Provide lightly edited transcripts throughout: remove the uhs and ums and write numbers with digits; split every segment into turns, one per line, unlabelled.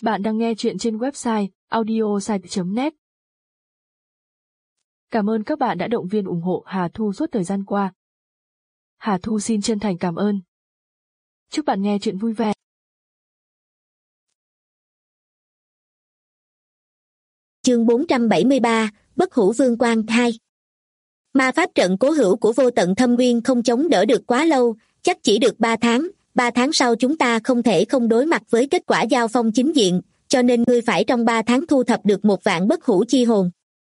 Bạn đang nghe chuyện trên website audiosite.net. Cảm ơn các bạn đã động viên ủng hộ Hà Thu suốt thời gian qua. Hà Thu xin chân thành cảm ơn. Chúc bạn nghe chuyện vui vẻ.
Chương 473, Bất Hủ Vương Quang 2. Ma pháp trận cố hữu của Vô Tận Thâm Uyên không chống đỡ được quá lâu, chắc chỉ được 3 tháng. 3 tháng sau chúng ta không thể không đối mặt với kết quả giao phong chính diện, cho nên ngươi phải trong 3 tháng thu thập được 1.000 bất hủ chi hồn.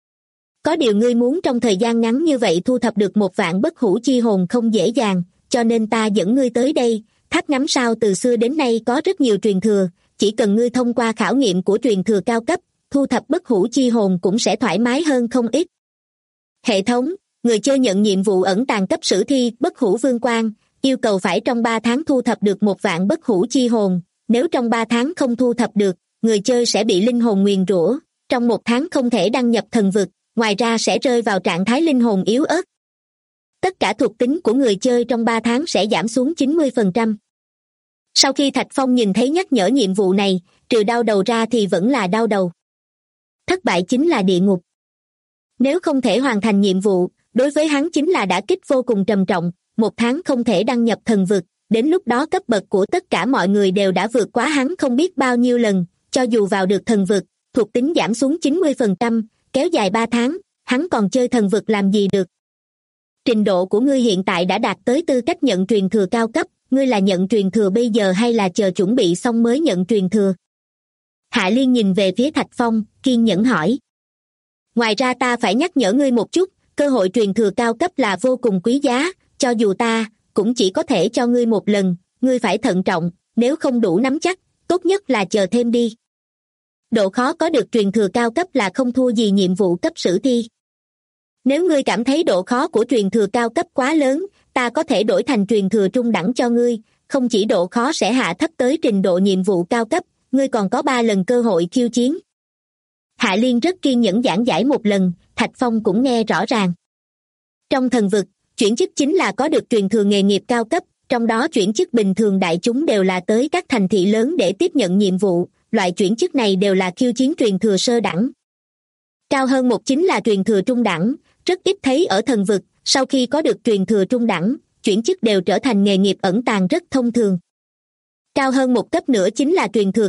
Có điều ngươi muốn trong thời gian ngắn như vậy thu thập được 1.000 bất hủ chi hồn không dễ dàng, cho nên ta dẫn ngươi tới đây. Tháp ngắm sao từ xưa đến nay có rất nhiều truyền thừa, chỉ cần ngươi thông qua khảo nghiệm của truyền thừa cao cấp, thu thập bất hủ chi hồn cũng sẽ thoải mái hơn không ít. Hệ thống, người chơi nhận nhiệm vụ ẩn tàng cấp sử thi Bất Hủ Vương Quang, yêu cầu phải trong 3 tháng thu thập được 1.000 bất hủ chi hồn. Nếu trong 3 tháng không thu thập được, người chơi sẽ bị linh hồn nguyền rủa, trong 1 tháng không thể đăng nhập thần vực, ngoài ra sẽ rơi vào trạng thái linh hồn yếu ớt. Tất cả thuộc tính của người chơi trong 3 tháng sẽ giảm xuống 90%. Sau khi Thạch Phong nhìn thấy nhắc nhở nhiệm vụ này, trừ đau đầu ra thì vẫn là đau đầu. Thất bại chính là địa ngục. Nếu không thể hoàn thành nhiệm vụ, đối với hắn chính là đả kích vô cùng trầm trọng. 1 tháng không thể đăng nhập thần vực, đến lúc đó cấp bậc của tất cả mọi người đều đã vượt quá hắn không biết bao nhiêu lần. Cho dù vào được thần vực, thuộc tính giảm xuống 90%, kéo dài 3 tháng, hắn còn chơi thần vực làm gì được. Trình độ của ngươi hiện tại đã đạt tới tư cách nhận truyền thừa cao cấp, ngươi là nhận truyền thừa bây giờ hay là chờ chuẩn bị xong mới nhận truyền thừa? Hạ Liên nhìn về phía Thạch Phong, kiên nhẫn hỏi. Ngoài ra ta phải nhắc nhở ngươi một chút, cơ hội truyền thừa cao cấp là vô cùng quý giá, cho dù ta cũng chỉ có thể cho ngươi một lần, ngươi phải thận trọng, nếu không đủ nắm chắc, tốt nhất là chờ thêm đi. Độ khó có được truyền thừa cao cấp là không thua gì nhiệm vụ cấp sử thi. Nếu ngươi cảm thấy độ khó của truyền thừa cao cấp quá lớn, ta có thể đổi thành truyền thừa trung đẳng cho ngươi, không chỉ độ khó sẽ hạ thấp tới trình độ nhiệm vụ cao cấp, ngươi còn có 3 lần cơ hội khiêu chiến. Hạ Liên rất kiên nhẫn giảng giải một lần, Thạch Phong cũng nghe rõ ràng. Trong thần vực, chuyển chức chính là có được truyền thừa nghề nghiệp cao cấp, trong đó chuyển chức bình thường đại chúng đều là tới các thành thị lớn để tiếp nhận nhiệm vụ, loại chuyển chức này đều là khiêu chiến truyền thừa sơ đẳng. Cao hơn một chính là truyền thừa trung đẳng, rất ít thấy ở thần vực, sau khi có được truyền thừa trung đẳng, chuyển chức đều trở thành nghề nghiệp ẩn tàng rất thông thường. Cao hơn một cấp nữa chính là truyền thừa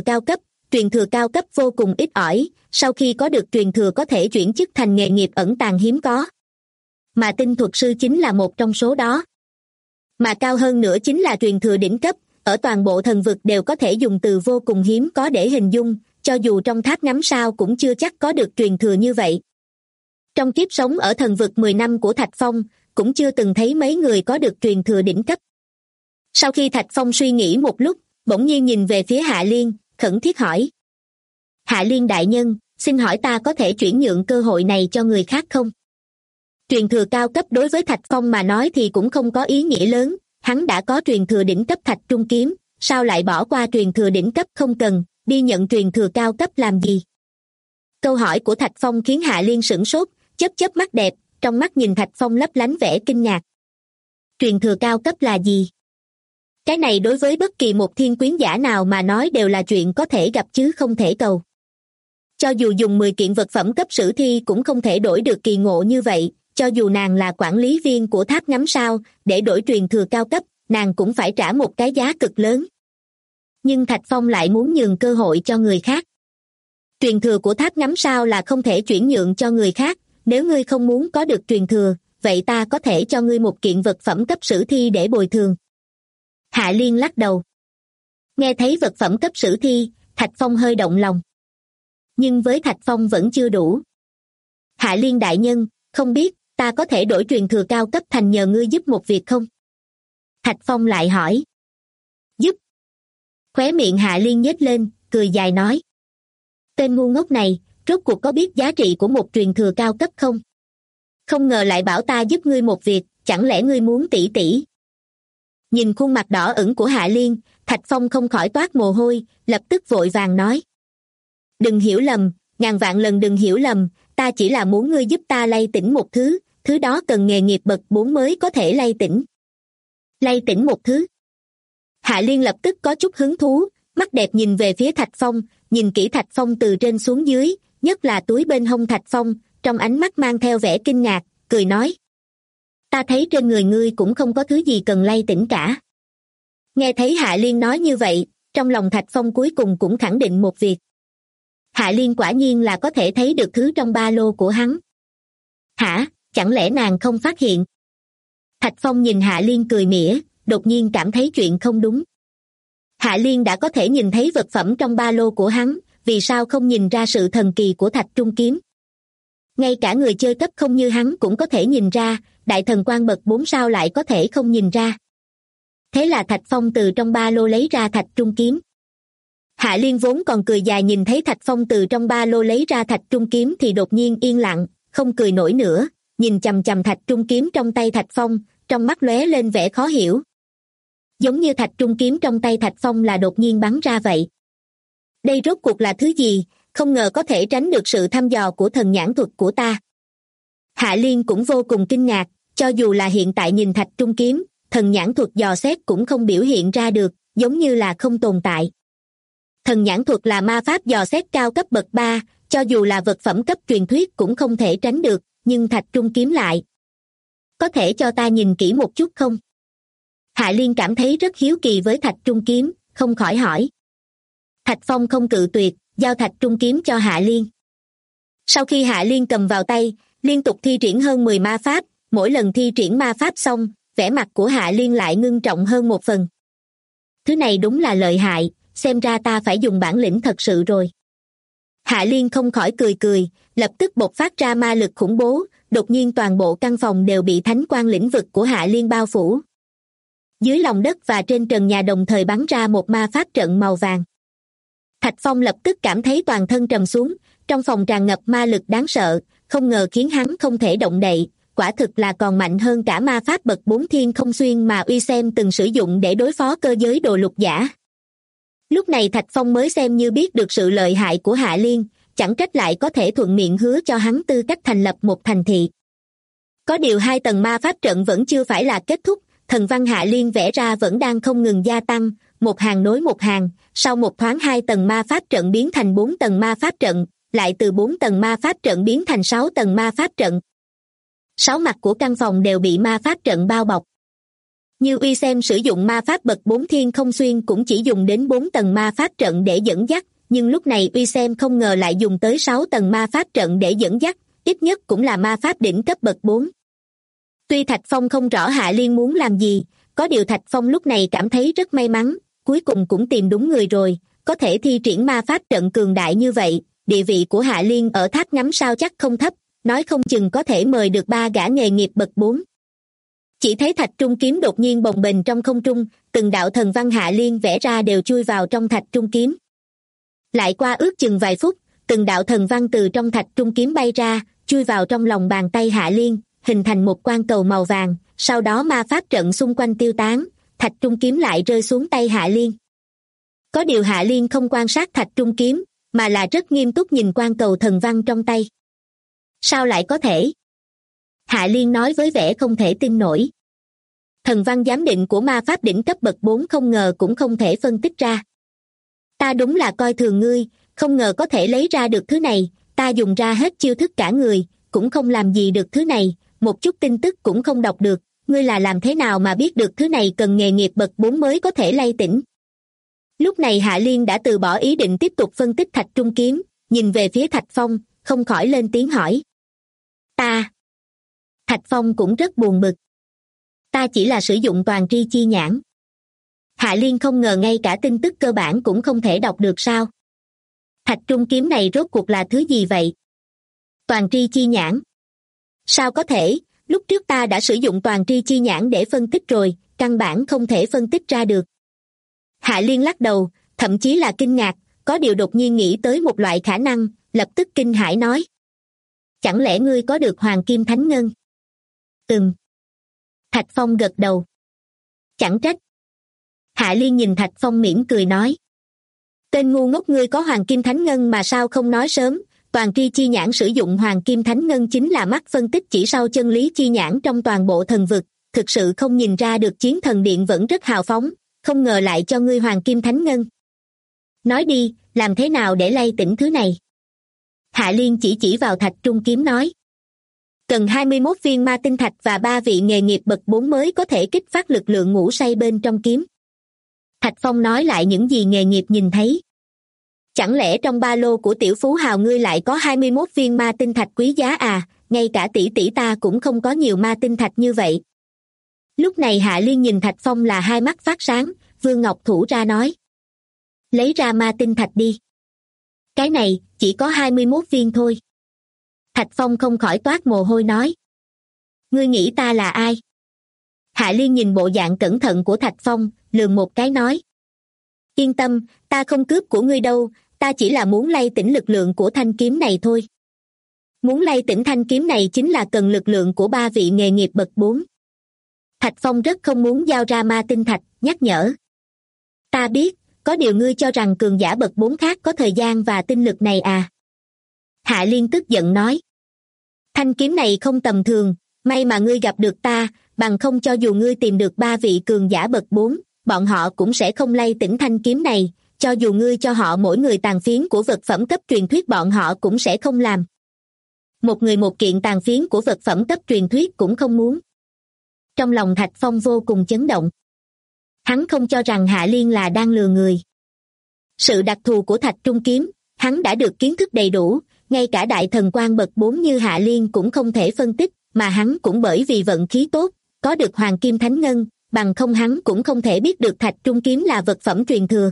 cao cấp vô cùng ít ỏi, sau khi có được truyền thừa có thể chuyển chức thành nghề nghiệp ẩn tàng hiếm có. Mà tinh thuật sư chính là một trong số đó. Mà cao hơn nữa chính là truyền thừa đỉnh cấp, ở toàn bộ thần vực đều có thể dùng từ vô cùng hiếm có để hình dung, cho dù trong tháp ngắm sao cũng chưa chắc có được truyền thừa như vậy. Trong kiếp sống ở thần vực 10 năm của Thạch Phong, cũng chưa từng thấy mấy người có được truyền thừa đỉnh cấp. Sau khi Thạch Phong suy nghĩ một lúc, bỗng nhiên nhìn về phía Hạ Liên, khẩn thiết hỏi. Hạ Liên đại nhân, xin hỏi ta có thể chuyển nhượng cơ hội này cho người khác không? Truyền thừa cao cấp đối với Thạch Phong mà nói thì cũng không có ý nghĩa lớn, hắn đã có truyền thừa đỉnh cấp Thạch Trung Kiếm, sao lại bỏ qua truyền thừa đỉnh cấp không cần, đi nhận truyền thừa cao cấp làm gì? Câu hỏi của Thạch Phong khiến Hạ Liên sửng sốt, chớp chớp mắt đẹp, trong mắt nhìn Thạch Phong lấp lánh vẻ kinh ngạc. Truyền thừa cao cấp là gì? Cái này đối với bất kỳ một thiên quyến giả nào mà nói đều là chuyện có thể gặp chứ không thể cầu. Cho dù dùng 10 kiện vật phẩm cấp sử thi cũng không thể đổi được kỳ ngộ như vậy, cho dù nàng là quản lý viên của tháp ngắm sao, để đổi truyền thừa cao cấp, nàng cũng phải trả một cái giá cực lớn. Nhưng Thạch Phong lại muốn nhường cơ hội cho người khác. Truyền thừa của tháp ngắm sao là không thể chuyển nhượng cho người khác, nếu ngươi không muốn có được truyền thừa, vậy ta có thể cho ngươi một kiện vật phẩm cấp sử thi để bồi thường. Hạ Liên lắc đầu. Nghe thấy vật phẩm cấp sử thi, Thạch Phong hơi động lòng. Nhưng với Thạch Phong vẫn chưa đủ. Hạ Liên đại nhân, không biết, ta có thể đổi truyền thừa cao cấp thành nhờ ngươi giúp một việc không? Thạch Phong lại hỏi. Giúp? Khóe miệng Hạ Liên nhếch lên, cười dài nói. Tên ngu ngốc này, rốt cuộc có biết giá trị của một truyền thừa cao cấp không? Không ngờ lại bảo ta giúp ngươi một việc, chẳng lẽ ngươi muốn tỷ tỷ? Nhìn khuôn mặt đỏ ửng của Hạ Liên, Thạch Phong không khỏi toát mồ hôi, lập tức vội vàng nói. Đừng hiểu lầm, ngàn vạn lần đừng hiểu lầm, ta chỉ là muốn ngươi giúp ta lay tỉnh một thứ, thứ đó cần nghề nghiệp bậc 4 mới có thể lay tỉnh. Lay tỉnh một thứ. Hạ Liên lập tức có chút hứng thú, mắt đẹp nhìn về phía Thạch Phong, nhìn kỹ Thạch Phong từ trên xuống dưới, nhất là túi bên hông Thạch Phong, trong ánh mắt mang theo vẻ kinh ngạc, cười nói. Ta thấy trên người ngươi cũng không có thứ gì cần lay tỉnh cả. Nghe thấy Hạ Liên nói như vậy, trong lòng Thạch Phong cuối cùng cũng khẳng định một việc. Hạ Liên quả nhiên là có thể thấy được thứ trong ba lô của hắn. Hả, chẳng lẽ nàng không phát hiện? Thạch Phong nhìn Hạ Liên cười mỉa, đột nhiên cảm thấy chuyện không đúng. Hạ Liên đã có thể nhìn thấy vật phẩm trong ba lô của hắn, vì sao không nhìn ra sự thần kỳ của Thạch Trung Kiếm? Ngay cả người chơi cấp không như hắn cũng có thể nhìn ra, đại thần quan bậc 4 sao lại có thể không nhìn ra. Thế là Thạch Phong từ trong ba lô lấy ra Thạch Trung Kiếm. Hạ Liên vốn còn cười dài nhìn thấy Thạch Phong từ trong ba lô lấy ra Thạch Trung Kiếm thì đột nhiên yên lặng, không cười nổi nữa, nhìn chằm chằm Thạch Trung Kiếm trong tay Thạch Phong, trong mắt lóe lên vẻ khó hiểu. Giống như Thạch Trung Kiếm trong tay Thạch Phong là đột nhiên bắn ra vậy. Đây rốt cuộc là thứ gì, không ngờ có thể tránh được sự thăm dò của thần nhãn thuật của ta. Hạ Liên cũng vô cùng kinh ngạc, cho dù là hiện tại nhìn Thạch Trung Kiếm, thần nhãn thuật dò xét cũng không biểu hiện ra được, giống như là không tồn tại. Thần nhãn thuật là ma pháp dò xét cao cấp bậc 3, cho dù là vật phẩm cấp truyền thuyết cũng không thể tránh được, nhưng Thạch Trung Kiếm lại. Có thể cho ta nhìn kỹ một chút không? Hạ Liên cảm thấy rất hiếu kỳ với Thạch Trung Kiếm, không khỏi hỏi. Thạch Phong không cự tuyệt, giao Thạch Trung Kiếm cho Hạ Liên. Sau khi Hạ Liên cầm vào tay, liên tục thi triển hơn 10 ma pháp, mỗi lần thi triển ma pháp xong, vẻ mặt của Hạ Liên lại ngưng trọng hơn một phần. Thứ này đúng là lợi hại, xem ra ta phải dùng bản lĩnh thật sự rồi. Hạ Liên không khỏi cười cười, lập tức bộc phát ra ma lực khủng bố, đột nhiên toàn bộ căn phòng đều bị thánh quang lĩnh vực của Hạ Liên bao phủ. Dưới lòng đất và trên trần nhà đồng thời bắn ra một ma pháp trận màu vàng. Thạch Phong lập tức cảm thấy toàn thân trầm xuống, trong phòng tràn ngập ma lực đáng sợ, không ngờ khiến hắn không thể động đậy, quả thực là còn mạnh hơn cả ma pháp bậc 4 thiên không xuyên mà Uy Xem từng sử dụng để đối phó cơ giới đồ lục giả. Lúc này Thạch Phong mới xem như biết được sự lợi hại của Hạ Liên, chẳng trách lại có thể thuận miệng hứa cho hắn tư cách thành lập một thành thị. Có điều 2 tầng ma pháp trận vẫn chưa phải là kết thúc, thần văn Hạ Liên vẽ ra vẫn đang không ngừng gia tăng, một hàng nối một hàng, sau một thoáng 2 tầng ma pháp trận biến thành 4 tầng ma pháp trận, lại từ 4 tầng ma pháp trận biến thành 6 tầng ma pháp trận. 6 mặt của căn phòng đều bị ma pháp trận bao bọc. Như Uy Xem sử dụng ma pháp bậc 4 thiên không xuyên cũng chỉ dùng đến 4 tầng ma pháp trận để dẫn dắt, nhưng lúc này Uy Xem không ngờ lại dùng tới 6 tầng ma pháp trận để dẫn dắt, ít nhất cũng là ma pháp đỉnh cấp bậc 4. Tuy Thạch Phong không rõ Hạ Liên muốn làm gì, có điều Thạch Phong lúc này cảm thấy rất may mắn, cuối cùng cũng tìm đúng người rồi, có thể thi triển ma pháp trận cường đại như vậy, địa vị của Hạ Liên ở tháp ngắm sao chắc không thấp, nói không chừng có thể mời được 3 gã nghề nghiệp bậc 4. Chỉ thấy Thạch Trung Kiếm đột nhiên bồng bềnh trong không trung, từng đạo thần văn Hạ Liên vẽ ra đều chui vào trong Thạch Trung Kiếm. Lại qua ước chừng vài phút, từng đạo thần văn từ trong Thạch Trung Kiếm bay ra, chui vào trong lòng bàn tay Hạ Liên, hình thành một quang cầu màu vàng, sau đó ma pháp trận xung quanh tiêu tán, Thạch Trung Kiếm lại rơi xuống tay Hạ Liên. Có điều Hạ Liên không quan sát Thạch Trung Kiếm, mà là rất nghiêm túc nhìn quang cầu thần văn trong tay. Sao lại có thể? Hạ Liên nói với vẻ không thể tin nổi. Thần văn giám định của ma pháp đỉnh cấp bậc 4 không ngờ cũng không thể phân tích ra. Ta đúng là coi thường ngươi, không ngờ có thể lấy ra được thứ này, ta dùng ra hết chiêu thức cả người, cũng không làm gì được thứ này, một chút tin tức cũng không đọc được, ngươi là làm thế nào mà biết được thứ này cần nghề nghiệp bậc 4 mới có thể lay tỉnh. Lúc này Hạ Liên đã từ bỏ ý định tiếp tục phân tích Thạch Trung Kiếm, nhìn về phía Thạch Phong, không khỏi lên tiếng hỏi. Ta. Thạch Phong cũng rất buồn bực. Ta chỉ là sử dụng toàn tri chi nhãn. Hạ Liên không ngờ ngay cả tin tức cơ bản cũng không thể đọc được sao. Thạch Trung Kiếm này rốt cuộc là thứ gì vậy? Toàn tri chi nhãn. Sao có thể, lúc trước ta đã sử dụng toàn tri chi nhãn để phân tích rồi, căn bản không thể phân tích ra được. Hạ Liên lắc đầu, thậm chí là kinh ngạc, có điều đột nhiên nghĩ tới một loại khả năng, lập tức kinh hãi nói. Chẳng lẽ ngươi có được Hoàng Kim Thánh Ngân? Thạch Phong gật đầu. Chẳng trách. Hạ Liên nhìn Thạch Phong mỉm cười nói. Tên ngu ngốc ngươi có Hoàng Kim Thánh Ngân mà sao không nói sớm, toàn tri chi nhãn sử dụng Hoàng Kim Thánh Ngân chính là mắt phân tích chỉ sau chân lý chi nhãn trong toàn bộ thần vực, thực sự không nhìn ra được Chiến Thần Điện vẫn rất hào phóng, không ngờ lại cho ngươi Hoàng Kim Thánh Ngân. Nói đi, làm thế nào để lay tỉnh thứ này? Hạ Liên chỉ vào thạch trung kiếm nói. Cần 21 viên ma tinh thạch và 3 vị nghề nghiệp bậc 4 mới có thể kích phát lực lượng ngủ say bên trong kiếm. Thạch Phong nói lại những gì nghề nghiệp nhìn thấy. Chẳng lẽ trong ba lô của tiểu phú hào ngươi lại có 21 viên ma tinh thạch quý giá à? Ngay cả tỷ tỷ ta cũng không có nhiều ma tinh thạch như vậy. Lúc này Hạ Liên nhìn Thạch Phong là hai mắt phát sáng, Vương Ngọc thủ ra nói. Lấy ra ma tinh thạch đi. Cái này, chỉ có 21 viên thôi. Thạch Phong không khỏi toát mồ hôi nói. Ngươi nghĩ ta là ai? Hạ Liên nhìn bộ dạng cẩn thận của Thạch Phong, lườm một cái nói. Yên tâm, ta không cướp của ngươi đâu, ta chỉ là muốn lay tỉnh lực lượng của thanh kiếm này thôi. Muốn lay tỉnh thanh kiếm này chính là cần lực lượng của 3 vị nghề nghiệp bậc 4. Thạch Phong rất không muốn giao ra ma tinh thạch, nhắc nhở. Ta biết, có điều ngươi cho rằng cường giả bậc 4 khác có thời gian và tinh lực này à? Hạ Liên tức giận nói. Thanh kiếm này không tầm thường, may mà ngươi gặp được ta, bằng không cho dù ngươi tìm được 3 vị cường giả bậc 4, bọn họ cũng sẽ không lay tỉnh thanh kiếm này, cho dù ngươi cho họ mỗi người tàn phiến của vật phẩm cấp truyền thuyết bọn họ cũng sẽ không làm. Một người một kiện tàn phiến của vật phẩm cấp truyền thuyết cũng không muốn. Trong lòng Thạch Phong vô cùng chấn động. Hắn không cho rằng Hạ Liên là đang lừa người. Sự đặc thù của Thạch Trung Kiếm, hắn đã được kiến thức đầy đủ, ngay cả đại thần quan bậc 4 như Hạ Liên cũng không thể phân tích, mà hắn cũng bởi vì vận khí tốt, có được Hoàng Kim Thánh Ngân, bằng không hắn cũng không thể biết được Thạch Trung Kiếm là vật phẩm truyền thừa.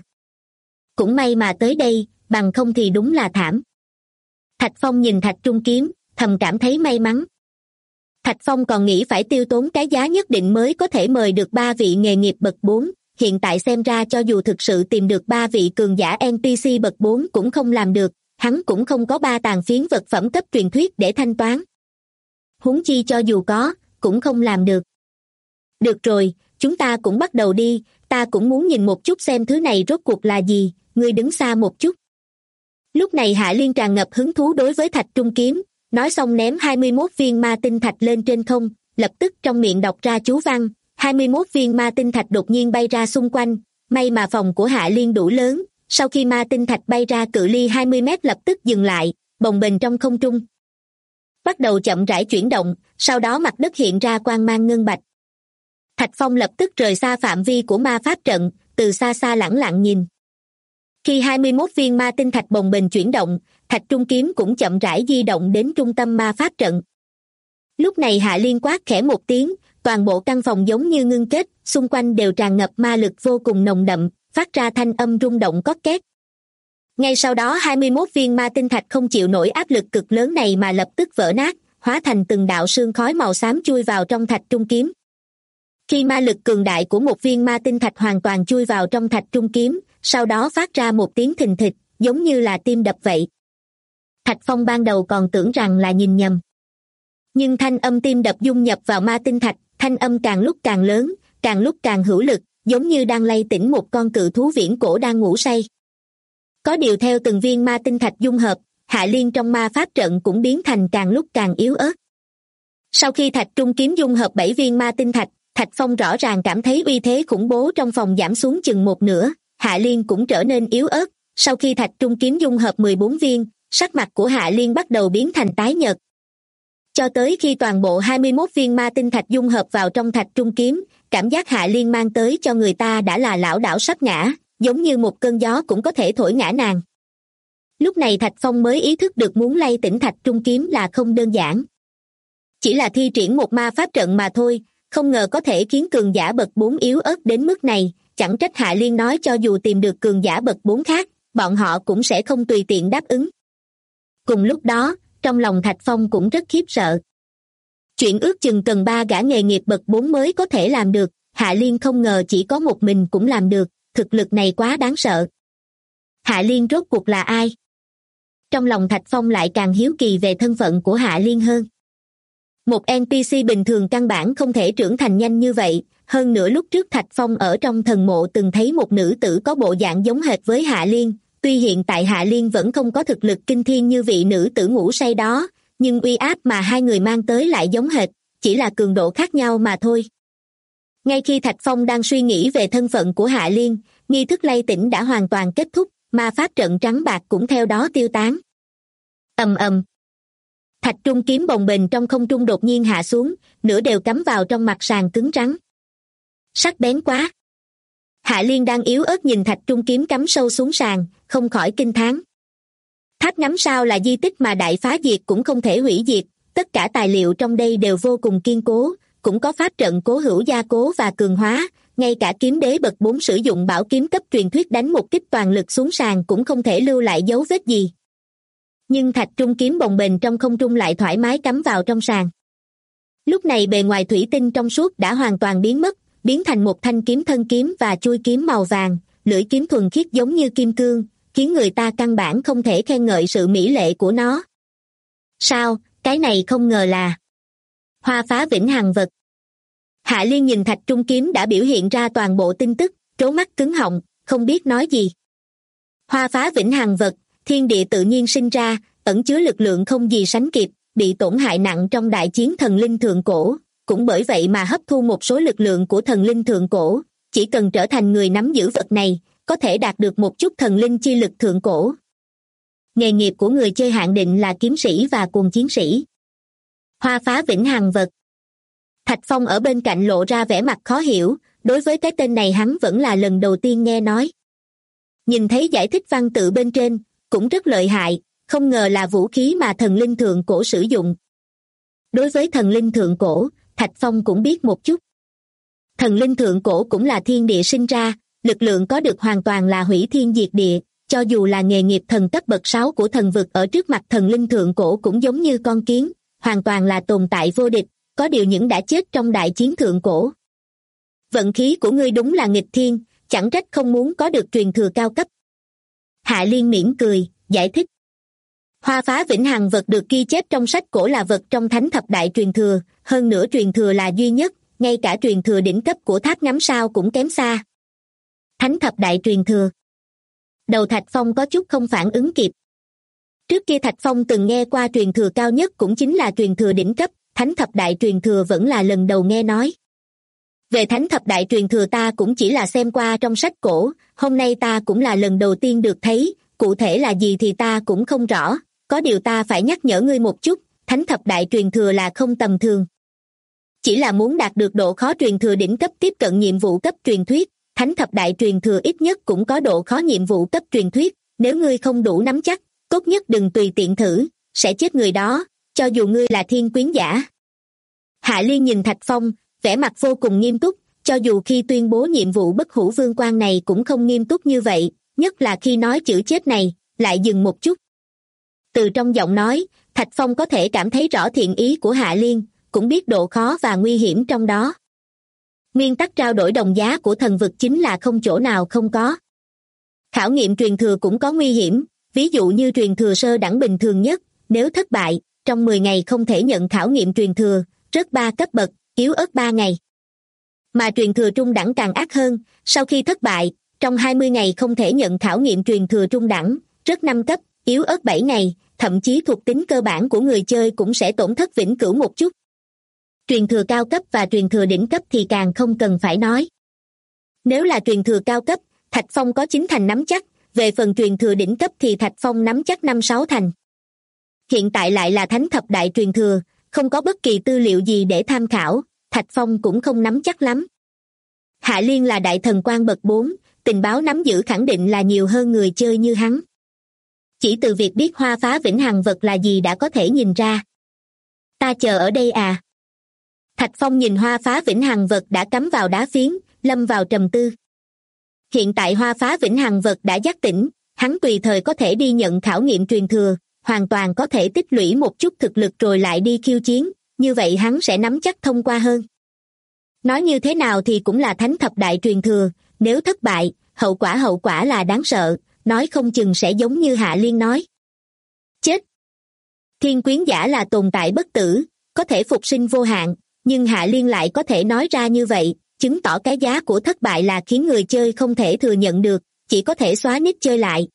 Cũng may mà tới đây, bằng không thì đúng là thảm. Thạch Phong nhìn Thạch Trung Kiếm, thầm cảm thấy may mắn. Thạch Phong còn nghĩ phải tiêu tốn cái giá nhất định mới có thể mời được 3 vị nghề nghiệp bậc 4, hiện tại xem ra cho dù thực sự tìm được 3 vị cường giả NPC bậc 4 cũng không làm được, hắn cũng không có 3 tàn phiến vật phẩm cấp truyền thuyết để thanh toán. Huống chi cho dù có, cũng không làm được. Được rồi, chúng ta cũng bắt đầu đi, ta cũng muốn nhìn một chút xem thứ này rốt cuộc là gì, ngươi đứng xa một chút. Lúc này Hạ Liên tràn ngập hứng thú đối với Thạch Trung Kiếm, nói xong ném 21 viên ma tinh thạch lên trên không, lập tức trong miệng đọc ra chú văn, 21 viên ma tinh thạch đột nhiên bay ra xung quanh, may mà phòng của Hạ Liên đủ lớn, sau khi ma tinh thạch bay ra cự ly 20 mét lập tức dừng lại, bồng bềnh trong không trung. Bắt đầu chậm rãi chuyển động, sau đó mặt đất hiện ra quang mang ngân bạch. Thạch Phong lập tức rời xa phạm vi của ma pháp trận, từ xa xa lẳng lặng nhìn. Khi 21 viên ma tinh thạch bồng bềnh chuyển động, Thạch Trung Kiếm cũng chậm rãi di động đến trung tâm ma pháp trận. Lúc này Hạ Liên quát khẽ một tiếng, toàn bộ căn phòng giống như ngưng kết, xung quanh đều tràn ngập ma lực vô cùng nồng đậm, phát ra thanh âm rung động cót két. Ngay sau đó 21 viên ma tinh thạch không chịu nổi áp lực cực lớn này mà lập tức vỡ nát, hóa thành từng đạo sương khói màu xám chui vào trong Thạch Trung Kiếm. Khi ma lực cường đại của một viên ma tinh thạch hoàn toàn chui vào trong Thạch Trung Kiếm, sau đó phát ra một tiếng thình thịch, giống như là tim đập vậy. Thạch Phong ban đầu còn tưởng rằng là nhìn nhầm. Nhưng thanh âm tim đập dung nhập vào ma tinh thạch, thanh âm càng lúc càng lớn, càng lúc càng hữu lực, giống như đang lay tỉnh một con cự thú viễn cổ đang ngủ say. Có điều theo từng viên ma tinh thạch dung hợp, Hạ Liên trong ma pháp trận cũng biến thành càng lúc càng yếu ớt. Sau khi Thạch Trung Kiếm dung hợp 7 viên ma tinh thạch, Thạch Phong rõ ràng cảm thấy uy thế khủng bố trong phòng giảm xuống chừng một nửa, Hạ Liên cũng trở nên yếu ớt. Sau khi Thạch Trung Kiếm dung hợp 14 viên, sắc mặt của Hạ Liên bắt đầu biến thành tái nhợt. Cho tới khi toàn bộ 21 viên ma tinh thạch dung hợp vào trong Thạch Trung Kiếm, cảm giác Hạ Liên mang tới cho người ta đã là lảo đảo sắp ngã, giống như một cơn gió cũng có thể thổi ngã nàng. Lúc này Thạch Phong mới ý thức được muốn lay tỉnh Thạch Trung Kiếm là không đơn giản. Chỉ là thi triển một ma pháp trận mà thôi, không ngờ có thể khiến cường giả bậc 4 yếu ớt đến mức này, chẳng trách Hạ Liên nói cho dù tìm được cường giả bậc 4 khác, bọn họ cũng sẽ không tùy tiện đáp ứng. Cùng lúc đó, trong lòng Thạch Phong cũng rất khiếp sợ. Chuyện ước chừng cần 3 gã nghề nghiệp bậc 4 mới có thể làm được, Hạ Liên không ngờ chỉ có một mình cũng làm được, thực lực này quá đáng sợ. Hạ Liên rốt cuộc là ai? Trong lòng Thạch Phong lại càng hiếu kỳ về thân phận của Hạ Liên hơn. Một NPC bình thường căn bản không thể trưởng thành nhanh như vậy, hơn nữa lúc trước Thạch Phong ở trong thần mộ từng thấy một nữ tử có bộ dạng giống hệt với Hạ Liên, tuy hiện tại Hạ Liên vẫn không có thực lực kinh thiên như vị nữ tử ngủ say đó, nhưng uy áp mà hai người mang tới lại giống hệt, chỉ là cường độ khác nhau mà thôi. Ngay khi Thạch Phong đang suy nghĩ về thân phận của Hạ Liên, nghi thức lay tỉnh đã hoàn toàn kết thúc, ma pháp trận trắng bạc cũng theo đó tiêu tán. Ầm ầm. Thạch trung kiếm bồng bềnh trong không trung đột nhiên hạ xuống, nửa đều cắm vào trong mặt sàn cứng rắn. Sắc bén quá. Hạ Liên đang yếu ớt nhìn thạch trung kiếm cắm sâu xuống sàn, không khỏi kinh thán. Tháp ngắm sao là di tích mà đại phá diệt cũng không thể hủy diệt, tất cả tài liệu trong đây đều vô cùng kiên cố, cũng có pháp trận cố hữu gia cố và cường hóa, ngay cả kiếm đế bậc 4 sử dụng bảo kiếm cấp truyền thuyết đánh một kích toàn lực xuống sàn cũng không thể lưu lại dấu vết gì. Nhưng thạch trung kiếm bồng bềnh trong không trung lại thoải mái cắm vào trong sàn. Lúc này bề ngoài thủy tinh trong suốt đã hoàn toàn biến mất, biến thành một thanh kiếm thân kiếm và chuôi kiếm màu vàng, lưỡi kiếm thuần khiết giống như kim cương, khiến người ta căn bản không thể khen ngợi sự mỹ lệ của nó. Sao, cái này không ngờ là Hoa Phá Vĩnh Hằng vật. Hạ Liên nhìn thạch trung kiếm đã biểu hiện ra toàn bộ tin tức, trố mắt cứng họng, không biết nói gì. Hoa Phá Vĩnh Hằng vật, thiên địa tự nhiên sinh ra, ẩn chứa lực lượng không gì sánh kịp, bị tổn hại nặng trong đại chiến thần linh thượng cổ, cũng bởi vậy mà hấp thu một số lực lượng của thần linh thượng cổ, chỉ cần trở thành người nắm giữ vật này, có thể đạt được một chút thần linh chi lực thượng cổ. Nghề nghiệp của người chơi hạn định là kiếm sĩ và cuồng chiến sĩ. Hoa Phá Vĩnh Hằng vật. Thạch Phong ở bên cạnh lộ ra vẻ mặt khó hiểu, đối với cái tên này hắn vẫn là lần đầu tiên nghe nói. Nhìn thấy giải thích văn tự bên trên, cũng rất lợi hại, không ngờ là vũ khí mà thần linh thượng cổ sử dụng. Đối với thần linh thượng cổ, Thạch Phong cũng biết một chút. Thần linh thượng cổ cũng là thiên địa sinh ra, lực lượng có được hoàn toàn là hủy thiên diệt địa, cho dù là nghề nghiệp thần cấp bậc 6 của thần vực ở trước mặt thần linh thượng cổ cũng giống như con kiến, hoàn toàn là tồn tại vô địch, có điều những đã chết trong đại chiến thượng cổ. Vận khí của ngươi đúng là nghịch thiên, chẳng trách không muốn có được truyền thừa cao cấp. Hạ Liên mỉm cười, giải thích. Hoa Phá Vĩnh Hằng vật được ghi chép trong sách cổ là vật trong thánh thập đại truyền thừa, hơn nữa truyền thừa là duy nhất, ngay cả truyền thừa đỉnh cấp của tháp ngắm sao cũng kém xa. Thánh thập đại truyền thừa. Đầu Thạch Phong có chút không phản ứng kịp. Trước kia Thạch Phong từng nghe qua truyền thừa cao nhất cũng chính là truyền thừa đỉnh cấp, thánh thập đại truyền thừa vẫn là lần đầu nghe nói. Về thánh thập đại truyền thừa ta cũng chỉ là xem qua trong sách cổ, hôm nay ta cũng là lần đầu tiên được thấy, cụ thể là gì thì ta cũng không rõ, có điều ta phải nhắc nhở ngươi một chút, thánh thập đại truyền thừa là không tầm thường. Chỉ là muốn đạt được độ khó truyền thừa đỉnh cấp tiếp cận nhiệm vụ cấp truyền thuyết, thánh thập đại truyền thừa ít nhất cũng có độ khó nhiệm vụ cấp truyền thuyết, nếu ngươi không đủ nắm chắc, tốt nhất đừng tùy tiện thử, sẽ chết người đó, cho dù ngươi là thiên quyến giả. Hạ Liên nhìn Thạch Phong, vẻ mặt vô cùng nghiêm túc, cho dù khi tuyên bố nhiệm vụ bất hủ vương quan này cũng không nghiêm túc như vậy, nhất là khi nói chữ chết này, lại dừng một chút. Từ trong giọng nói, Thạch Phong có thể cảm thấy rõ thiện ý của Hạ Liên, cũng biết độ khó và nguy hiểm trong đó. Nguyên tắc trao đổi đồng giá của thần vực chính là không chỗ nào không có. Khảo nghiệm truyền thừa cũng có nguy hiểm, ví dụ như truyền thừa sơ đẳng bình thường nhất, nếu thất bại, trong 10 ngày không thể nhận khảo nghiệm truyền thừa, rớt 3 cấp bậc, yếu ớt 3 ngày. Mà truyền thừa trung đẳng càng ác hơn, sau khi thất bại, trong 20 ngày không thể nhận khảo nghiệm truyền thừa trung đẳng, rớt 5 cấp, yếu ớt 7 ngày, thậm chí thuộc tính cơ bản của người chơi cũng sẽ tổn thất vĩnh cửu một chút. Truyền thừa cao cấp và truyền thừa đỉnh cấp thì càng không cần phải nói. Nếu là truyền thừa cao cấp, Thạch Phong có 9 thành nắm chắc, về phần truyền thừa đỉnh cấp thì Thạch Phong nắm chắc 5-6 thành. Hiện tại lại là thánh thập đại truyền thừa, không có bất kỳ tư liệu gì để tham khảo, Thạch Phong cũng không nắm chắc lắm. Hạ Liên là đại thần quan bậc 4, tình báo nắm giữ khẳng định là nhiều hơn người chơi như hắn. Chỉ từ việc biết Hoa Phá Vĩnh Hằng vật là gì đã có thể nhìn ra. Ta chờ ở đây à? Thạch Phong nhìn Hoa Phá Vĩnh Hằng vật đã cắm vào đá phiến, lâm vào trầm tư. Hiện tại Hoa Phá Vĩnh Hằng vật đã giác tỉnh, hắn tùy thời có thể đi nhận khảo nghiệm truyền thừa, hoàn toàn có thể tích lũy một chút thực lực rồi lại đi khiêu chiến, như vậy hắn sẽ nắm chắc thông qua hơn. Nói như thế nào thì cũng là thánh thập đại truyền thừa, nếu thất bại, hậu quả là đáng sợ, nói không chừng sẽ giống như Hạ Liên nói. Chết! Thiên quyến giả là tồn tại bất tử, có thể phục sinh vô hạn, nhưng Hạ Liên lại có thể nói ra như vậy, chứng tỏ cái giá của thất bại là khiến người chơi không thể thừa nhận được, chỉ có thể xóa nick chơi lại.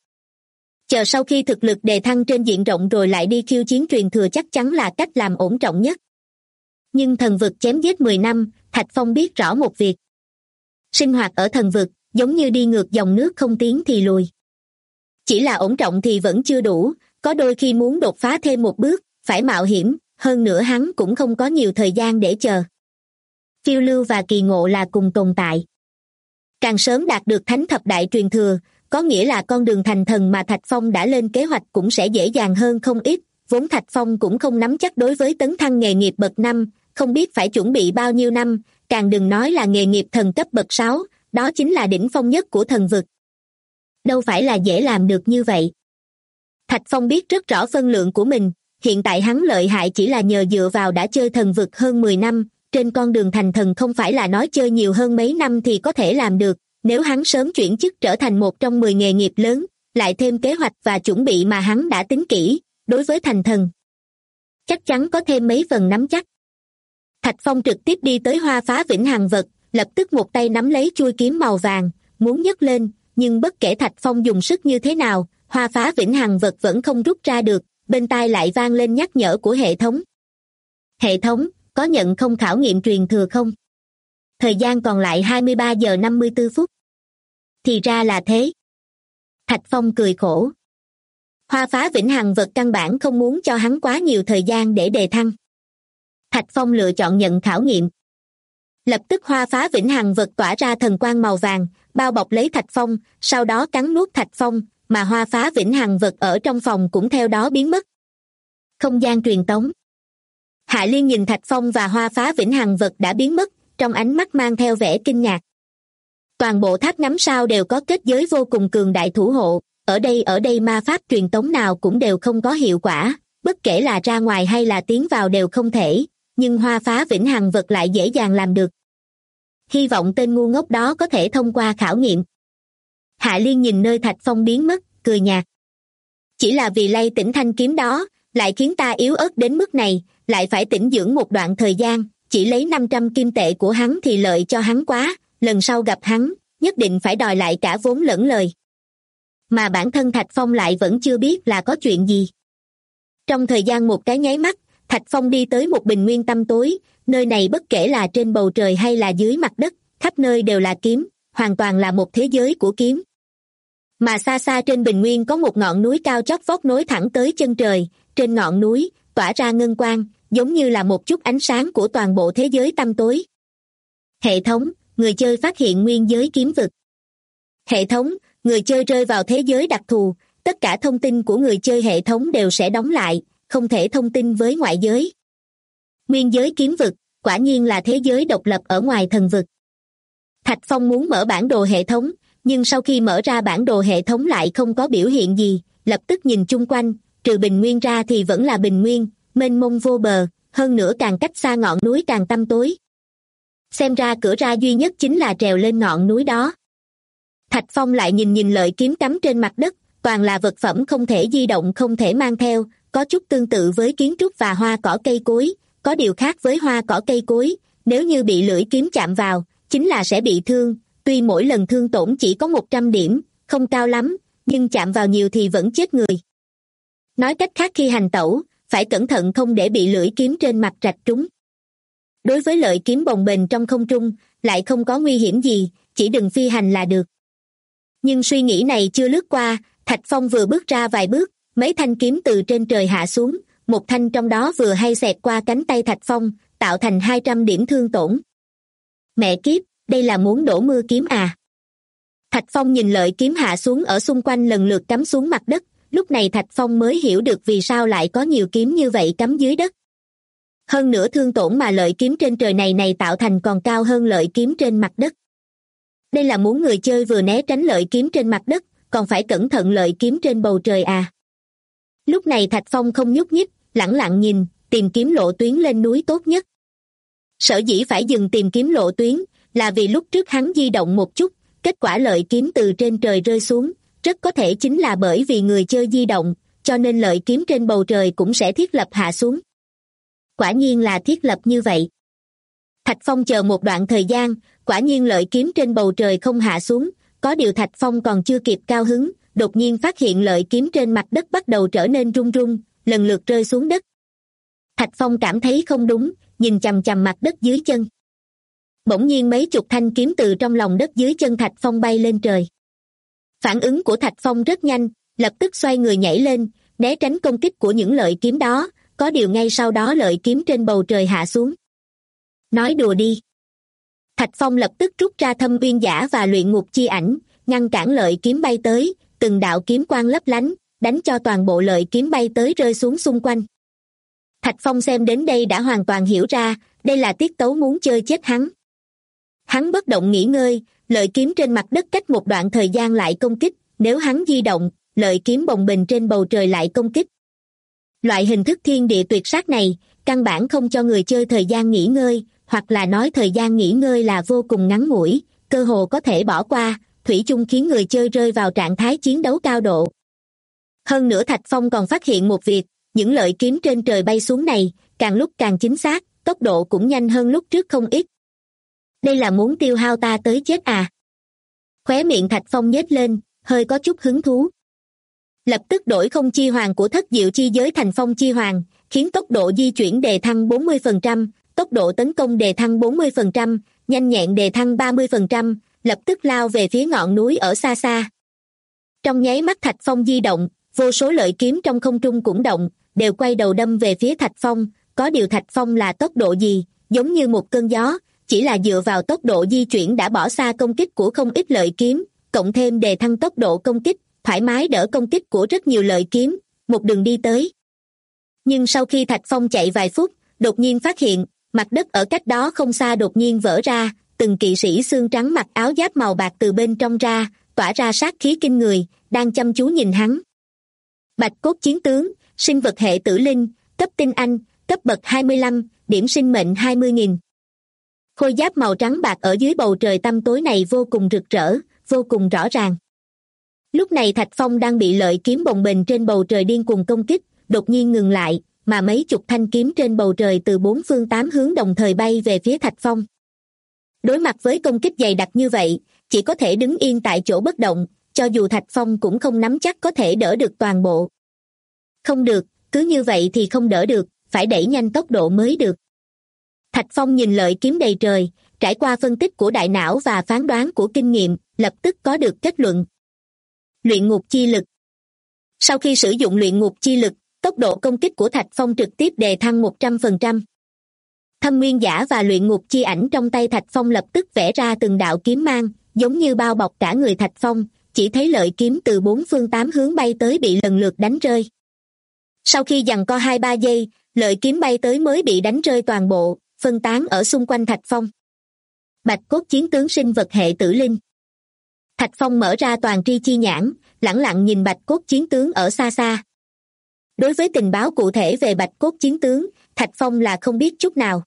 Chờ sau khi thực lực đề thăng trên diện rộng rồi lại đi khiêu chiến truyền thừa chắc chắn là cách làm ổn trọng nhất. Nhưng thần vực chém giết 10 năm, Thạch Phong biết rõ một việc. Sinh hoạt ở thần vực, giống như đi ngược dòng nước không tiến thì lùi. Chỉ là ổn trọng thì vẫn chưa đủ, có đôi khi muốn đột phá thêm một bước, phải mạo hiểm, hơn nữa hắn cũng không có nhiều thời gian để chờ. Phiêu lưu và kỳ ngộ là cùng tồn tại. Càng sớm đạt được thánh thập đại truyền thừa, có nghĩa là con đường thành thần mà Thạch Phong đã lên kế hoạch cũng sẽ dễ dàng hơn không ít, vốn Thạch Phong cũng không nắm chắc đối với tấn thăng nghề nghiệp bậc 5, không biết phải chuẩn bị bao nhiêu năm, càng đừng nói là nghề nghiệp thần cấp bậc 6, đó chính là đỉnh phong nhất của thần vực. Đâu phải là dễ làm được như vậy. Thạch Phong biết rất rõ phân lượng của mình, hiện tại hắn lợi hại chỉ là nhờ dựa vào đã chơi thần vực hơn 10 năm, trên con đường thành thần không phải là nói chơi nhiều hơn mấy năm thì có thể làm được, nếu hắn sớm chuyển chức trở thành một trong 10 nghề nghiệp lớn, lại thêm kế hoạch và chuẩn bị mà hắn đã tính kỹ, đối với thành thần chắc chắn có thêm mấy phần nắm chắc. Thạch Phong trực tiếp đi tới Hoa Phá Vĩnh Hằng Vật, lập tức một tay nắm lấy chuôi kiếm màu vàng, muốn nhấc lên, nhưng bất kể Thạch Phong dùng sức như thế nào, Hoa Phá Vĩnh Hằng Vật vẫn không rút ra được, bên tai lại vang lên nhắc nhở của hệ thống. Hệ thống, có nhận không khảo nghiệm truyền thừa không? Thời gian còn lại 23 giờ 54 phút. Thì ra là thế. Thạch Phong cười khổ. Hoa Phá Vĩnh Hằng Vật căn bản không muốn cho hắn quá nhiều thời gian để đề thăng. Thạch Phong lựa chọn nhận khảo nghiệm. Lập tức Hoa Phá Vĩnh Hằng Vật tỏa ra thần quang màu vàng, bao bọc lấy Thạch Phong, sau đó cắn nuốt Thạch Phong, mà Hoa Phá Vĩnh Hằng Vật ở trong phòng cũng theo đó biến mất. Không gian truyền tống. Hạ Liên nhìn Thạch Phong và Hoa Phá Vĩnh Hằng Vật đã biến mất, trong ánh mắt mang theo vẻ kinh ngạc. Toàn bộ tháp ngắm sao đều có kết giới vô cùng cường đại thủ hộ, ở đây ma pháp truyền tống nào cũng đều không có hiệu quả, bất kể là ra ngoài hay là tiến vào đều không thể, nhưng Hoa Phá Vĩnh Hằng Vật lại dễ dàng làm được. Hy vọng tên ngu ngốc đó có thể thông qua khảo nghiệm. Hạ Liên nhìn nơi Thạch Phong biến mất, cười nhạt. Chỉ là vì lay tỉnh thanh kiếm đó, lại khiến ta yếu ớt đến mức này, lại phải tĩnh dưỡng một đoạn thời gian, chỉ lấy 500 kim tệ của hắn thì lợi cho hắn quá, lần sau gặp hắn, nhất định phải đòi lại cả vốn lẫn lời. Mà bản thân Thạch Phong lại vẫn chưa biết là có chuyện gì. Trong thời gian một cái nháy mắt, Thạch Phong đi tới một bình nguyên tăm tối, nơi này bất kể là trên bầu trời hay là dưới mặt đất, khắp nơi đều là kiếm, hoàn toàn là một thế giới của kiếm. Mà xa xa trên bình nguyên có một ngọn núi cao chót vót nối thẳng tới chân trời, trên ngọn núi tỏa ra ngân quang, giống như là một chút ánh sáng của toàn bộ thế giới tăm tối. Hệ thống, người chơi phát hiện nguyên giới kiếm vực. Hệ thống, người chơi rơi vào thế giới đặc thù, tất cả thông tin của người chơi hệ thống đều sẽ đóng lại, không thể thông tin với ngoại giới. Nguyên giới kiếm vực, quả nhiên là thế giới độc lập ở ngoài thần vực. Thạch Phong muốn mở bản đồ hệ thống, nhưng sau khi mở ra bản đồ hệ thống lại không có biểu hiện gì, lập tức nhìn chung quanh, trừ bình nguyên ra thì vẫn là bình nguyên, mênh mông vô bờ, hơn nữa càng cách xa ngọn núi càng tăm tối. Xem ra cửa ra duy nhất chính là trèo lên ngọn núi đó. Thạch Phong lại nhìn lợi kiếm cắm trên mặt đất, toàn là vật phẩm không thể di động không thể mang theo, có chút tương tự với kiến trúc và hoa cỏ cây cối, có điều khác với hoa cỏ cây cối, nếu như bị lưỡi kiếm chạm vào, chính là sẽ bị thương, tuy mỗi lần thương tổn chỉ có 100 điểm, không cao lắm, nhưng chạm vào nhiều thì vẫn chết người. Nói cách khác khi hành tẩu, phải cẩn thận không để bị lưỡi kiếm trên mặt rạch trúng. Đối với lợi kiếm bồng bềnh trong không trung, lại không có nguy hiểm gì, chỉ đừng phi hành là được. Nhưng suy nghĩ này chưa lướt qua, Thạch Phong vừa bước ra vài bước, mấy thanh kiếm từ trên trời hạ xuống, một thanh trong đó vừa hay xẹt qua cánh tay Thạch Phong, tạo thành 200 điểm thương tổn. Mẹ kiếp, đây là muốn đổ mưa kiếm à? Thạch Phong nhìn lợi kiếm hạ xuống ở xung quanh lần lượt cắm xuống mặt đất, lúc này Thạch Phong mới hiểu được vì sao lại có nhiều kiếm như vậy cắm dưới đất. Hơn nữa thương tổn mà lợi kiếm trên trời này tạo thành còn cao hơn lợi kiếm trên mặt đất. Đây là muốn người chơi vừa né tránh lợi kiếm trên mặt đất, còn phải cẩn thận lợi kiếm trên bầu trời à. Lúc này Thạch Phong không nhúc nhích, lẳng lặng nhìn, tìm kiếm lộ tuyến lên núi tốt nhất. Sở dĩ phải dừng tìm kiếm lộ tuyến, là vì lúc trước hắn di động một chút, kết quả lợi kiếm từ trên trời rơi xuống, rất có thể chính là bởi vì người chơi di động, cho nên lợi kiếm trên bầu trời cũng sẽ thiết lập hạ xuống. Quả nhiên là thiết lập như vậy. Thạch Phong chờ một đoạn thời gian, quả nhiên lợi kiếm trên bầu trời không hạ xuống, có điều Thạch Phong còn chưa kịp cao hứng, đột nhiên phát hiện lợi kiếm trên mặt đất bắt đầu trở nên rung rung, lần lượt rơi xuống đất. Thạch Phong cảm thấy không đúng, nhìn chằm chằm mặt đất dưới chân. Bỗng nhiên mấy chục thanh kiếm từ trong lòng đất dưới chân Thạch Phong bay lên trời. Phản ứng của Thạch Phong rất nhanh, lập tức xoay người nhảy lên, né tránh công kích của những lợi kiếm đó, có điều ngay sau đó lợi kiếm trên bầu trời hạ xuống. Nói đùa đi. Thạch Phong lập tức rút ra Thâm Uyên Giả và Luyện Ngục Chi Ảnh, ngăn cản lợi kiếm bay tới, từng đạo kiếm quang lấp lánh, đánh cho toàn bộ lợi kiếm bay tới rơi xuống xung quanh. Thạch Phong xem đến đây đã hoàn toàn hiểu ra, đây là tiết tấu muốn chơi chết hắn. Hắn bất động nghỉ ngơi, lợi kiếm trên mặt đất cách một đoạn thời gian lại công kích, nếu hắn di động, lợi kiếm bồng bềnh trên bầu trời lại công kích. Loại hình thức thiên địa tuyệt sát này, căn bản không cho người chơi thời gian nghỉ ngơi, hoặc là nói thời gian nghỉ ngơi là vô cùng ngắn ngủi, cơ hồ có thể bỏ qua, thủy chung khiến người chơi rơi vào trạng thái chiến đấu cao độ. Hơn nữa Thạch Phong còn phát hiện một việc, những lợi kiếm trên trời bay xuống này, càng lúc càng chính xác, tốc độ cũng nhanh hơn lúc trước không ít. Đây là muốn tiêu hao ta tới chết à? Khóe miệng Thạch Phong nhếch lên, hơi có chút hứng thú. Lập tức đổi không chi hoàng của thất diệu chi giới thành phong chi hoàng, khiến tốc độ di chuyển đề thăng 40%, tốc độ tấn công đề thăng 40%, nhanh nhẹn đề thăng 30%, lập tức lao về phía ngọn núi ở xa xa. Trong nháy mắt Thạch Phong di động, vô số lợi kiếm trong không trung cũng động, đều quay đầu đâm về phía Thạch Phong, có điều Thạch Phong là tốc độ gì, giống như một cơn gió, chỉ là dựa vào tốc độ di chuyển đã bỏ xa công kích của không ít lợi kiếm, cộng thêm đề thăng tốc độ công kích, thoải mái đỡ công kích của rất nhiều lợi kiếm, một đường đi tới. Nhưng sau khi Thạch Phong chạy vài phút, đột nhiên phát hiện, mặt đất ở cách đó không xa đột nhiên vỡ ra, từng kỵ sĩ xương trắng mặc áo giáp màu bạc từ bên trong ra, tỏa ra sát khí kinh người, đang chăm chú nhìn hắn. Bạch cốt chiến tướng, sinh vật hệ tử linh, cấp tinh anh, cấp bậc 25, điểm sinh mệnh 20.000. Khôi giáp màu trắng bạc ở dưới bầu trời tăm tối này vô cùng rực rỡ, vô cùng rõ ràng. Lúc này Thạch Phong đang bị lợi kiếm bồng bềnh trên bầu trời điên cuồng công kích, đột nhiên ngừng lại, mà mấy chục thanh kiếm trên bầu trời từ bốn phương tám hướng đồng thời bay về phía Thạch Phong. Đối mặt với công kích dày đặc như vậy, chỉ có thể đứng yên tại chỗ bất động, cho dù Thạch Phong cũng không nắm chắc có thể đỡ được toàn bộ. Không được, cứ như vậy thì không đỡ được, phải đẩy nhanh tốc độ mới được. Thạch Phong nhìn lợi kiếm đầy trời, trải qua phân tích của đại não và phán đoán của kinh nghiệm, lập tức có được kết luận. Luyện ngục chi lực. Sau khi sử dụng luyện ngục chi lực, tốc độ công kích của Thạch Phong trực tiếp đề thăng 100%. Thâm Nguyên Giả và Luyện Ngục Chi Ảnh trong tay Thạch Phong lập tức vẽ ra từng đạo kiếm mang, giống như bao bọc cả người Thạch Phong, chỉ thấy lợi kiếm từ bốn phương tám hướng bay tới bị lần lượt đánh rơi. Sau khi giằng co 2-3 giây, lợi kiếm bay tới mới bị đánh rơi toàn bộ, phân tán ở xung quanh Thạch Phong. Bạch cốt chiến tướng sinh vật hệ tử linh. Thạch Phong mở ra toàn tri chi nhãn, lẳng lặng nhìn bạch cốt chiến tướng ở xa xa. Đối với tình báo cụ thể về bạch cốt chiến tướng, Thạch Phong là không biết chút nào.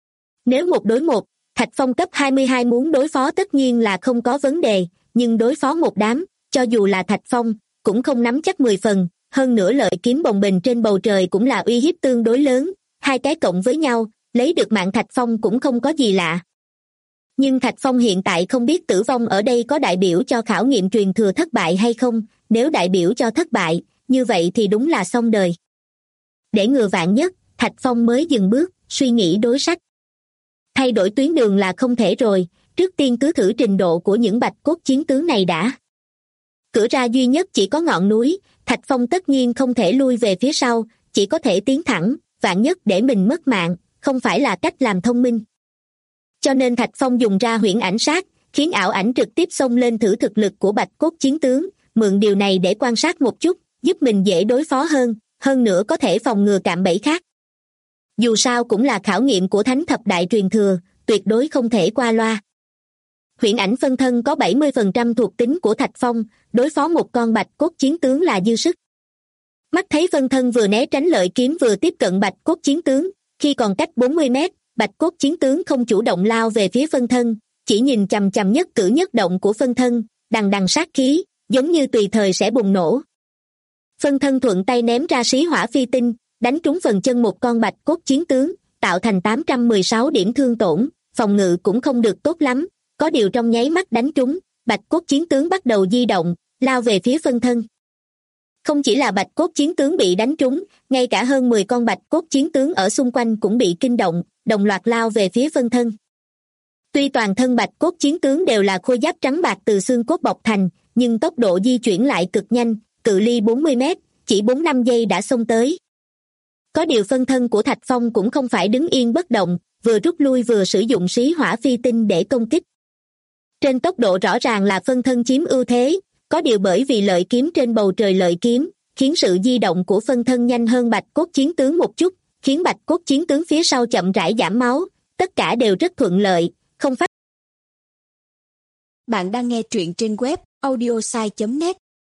Nếu một đối một, Thạch Phong cấp 22 muốn đối phó tất nhiên là không có vấn đề, nhưng đối phó một đám, cho dù là Thạch Phong, cũng không nắm chắc 10 phần, hơn nữa lợi kiếm bồng bềnh trên bầu trời cũng là uy hiếp tương đối lớn, hai cái cộng với nhau, lấy được mạng Thạch Phong cũng không có gì lạ. Nhưng Thạch Phong hiện tại không biết tử vong ở đây có đại biểu cho khảo nghiệm truyền thừa thất bại hay không, nếu đại biểu cho thất bại, như vậy thì đúng là xong đời. Để ngừa vạn nhất, Thạch Phong mới dừng bước, suy nghĩ đối sách. Thay đổi tuyến đường là không thể rồi, trước tiên cứ thử trình độ của những bạch cốt chiến tướng này đã. Cửa ra duy nhất chỉ có ngọn núi, Thạch Phong tất nhiên không thể lui về phía sau, chỉ có thể tiến thẳng, vạn nhất để mình mất mạng, không phải là cách làm thông minh. Cho nên Thạch Phong dùng ra huyễn ảnh sát, khiến ảo ảnh trực tiếp xông lên thử thực lực của bạch cốt chiến tướng, mượn điều này để quan sát một chút, giúp mình dễ đối phó hơn nữa có thể phòng ngừa cạm bẫy khác. Dù sao cũng là khảo nghiệm của thánh thập đại truyền thừa, tuyệt đối không thể qua loa. Huyễn ảnh phân thân có 70% thuộc tính của Thạch Phong, đối phó một con bạch cốt chiến tướng là dư sức. Mắt thấy phân thân vừa né tránh lợi kiếm vừa tiếp cận bạch cốt chiến tướng, khi còn cách 40 mét, bạch cốt chiến tướng không chủ động lao về phía phân thân, chỉ nhìn chằm chằm nhất cử nhất động của phân thân, đằng đằng sát khí, giống như tùy thời sẽ bùng nổ. Phân thân thuận tay ném ra xí hỏa phi tinh, đánh trúng phần chân một con bạch cốt chiến tướng, tạo thành 816 điểm thương tổn, phòng ngự cũng không được tốt lắm, có điều trong nháy mắt đánh trúng, bạch cốt chiến tướng bắt đầu di động, lao về phía phân thân. Không chỉ là bạch cốt chiến tướng bị đánh trúng, ngay cả hơn 10 con bạch cốt chiến tướng ở xung quanh cũng bị kinh động, đồng loạt lao về phía phân thân. Tuy toàn thân bạch cốt chiến tướng đều là khôi giáp trắng bạc từ xương cốt bọc thành, nhưng tốc độ di chuyển lại cực nhanh, cự ly 40 mét, chỉ 4-5 giây đã xông tới. Có điều phân thân của Thạch Phong cũng không phải đứng yên bất động, vừa rút lui vừa sử dụng xí hỏa phi tinh để công kích. Trên tốc độ rõ ràng là phân thân chiếm ưu thế, có điều bởi vì lợi kiếm trên bầu trời lợi kiếm, khiến sự di động của phân thân nhanh hơn Bạch Cốt Chiến Tướng một chút, khiến Bạch Cốt Chiến Tướng phía sau chậm rãi giảm máu, tất cả đều rất thuận lợi, không phát.
Bạn đang nghe truyện trên web audiosai.net.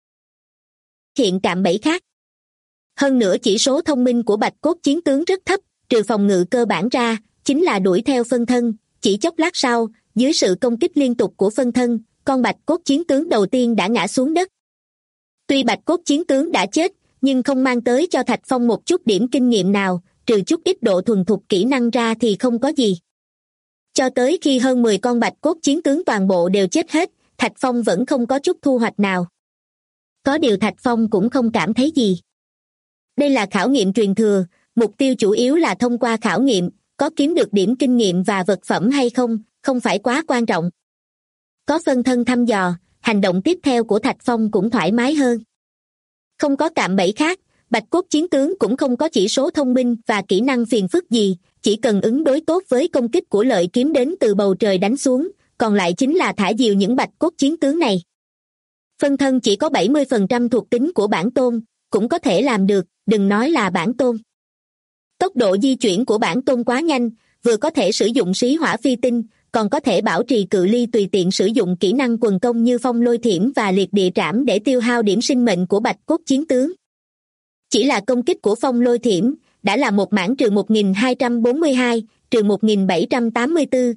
Hiện cạm bẫy khác. Hơn nữa chỉ số thông minh của Bạch Cốt Chiến Tướng rất thấp, trừ phòng ngự cơ bản ra, chính là đuổi theo phân thân, chỉ chốc lát sau, dưới sự công kích liên tục của phân thân, con Bạch Cốt Chiến Tướng đầu tiên đã ngã xuống đất. Tuy Bạch Cốt Chiến Tướng đã chết, nhưng không mang tới cho Thạch Phong một chút điểm kinh nghiệm nào, trừ chút ít độ thuần thục kỹ năng ra thì không có gì. Cho tới khi hơn 10 con Bạch Cốt Chiến Tướng toàn bộ đều chết hết, Thạch Phong vẫn không có chút thu hoạch nào. Có điều Thạch Phong cũng không cảm thấy gì. Đây là khảo nghiệm truyền thừa, mục tiêu chủ yếu là thông qua khảo nghiệm, có kiếm được điểm kinh nghiệm và vật phẩm hay không, không phải quá quan trọng. Có phân thân thăm dò, hành động tiếp theo của Thạch Phong cũng thoải mái hơn. Không có cạm bẫy khác, Bạch Cốt Chiến Tướng cũng không có chỉ số thông minh và kỹ năng phiền phức gì, chỉ cần ứng đối tốt với công kích của lợi kiếm đến từ bầu trời đánh xuống, còn lại chính là thả diều những Bạch Cốt Chiến Tướng này. Phân thân chỉ có 70% thuộc tính của bản tôn, cũng có thể làm được, đừng nói là bản tôn. Tốc độ di chuyển của bản tôn quá nhanh, vừa có thể sử dụng xí hỏa phi tinh, còn có thể bảo trì cự ly tùy tiện sử dụng kỹ năng quần công như phong lôi thiểm và liệt địa trảm để tiêu hao điểm sinh mệnh của Bạch Cốt Chiến Tướng. Chỉ là công kích của phong lôi thiểm, đã là một mảng trừ 1242, trừ 1784,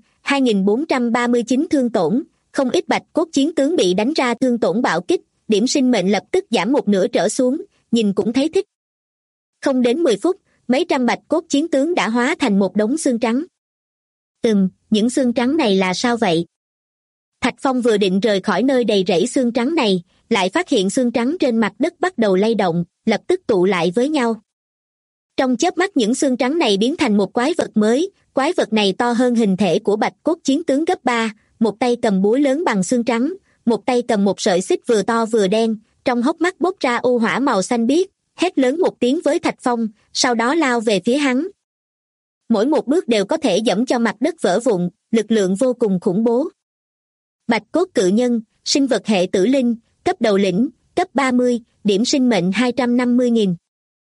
2439 thương tổn, không ít Bạch Cốt Chiến Tướng bị đánh ra thương tổn bạo kích, điểm sinh mệnh lập tức giảm một nửa trở xuống, nhìn cũng thấy thích. Không đến 10 phút, mấy trăm Bạch Cốt Chiến Tướng đã hóa thành một đống xương trắng. Những xương trắng này là sao vậy? Thạch Phong vừa định rời khỏi nơi đầy rẫy xương trắng này, lại phát hiện xương trắng trên mặt đất bắt đầu lay động, lập tức tụ lại với nhau. Trong chớp mắt những xương trắng này biến thành một quái vật mới, quái vật này to hơn hình thể của Bạch Cốt Chiến Tướng gấp 3, một tay cầm búa lớn bằng xương trắng, một tay cầm một sợi xích vừa to vừa đen, trong hốc mắt bốc ra u hỏa màu xanh biếc, hét lớn một tiếng với Thạch Phong, sau đó lao về phía hắn. Mỗi một bước đều có thể giẫm cho mặt đất vỡ vụn, lực lượng vô cùng khủng bố. Bạch Cốt Cự Nhân, sinh vật hệ tử linh, cấp đầu lĩnh, cấp 30, điểm sinh mệnh 250.000.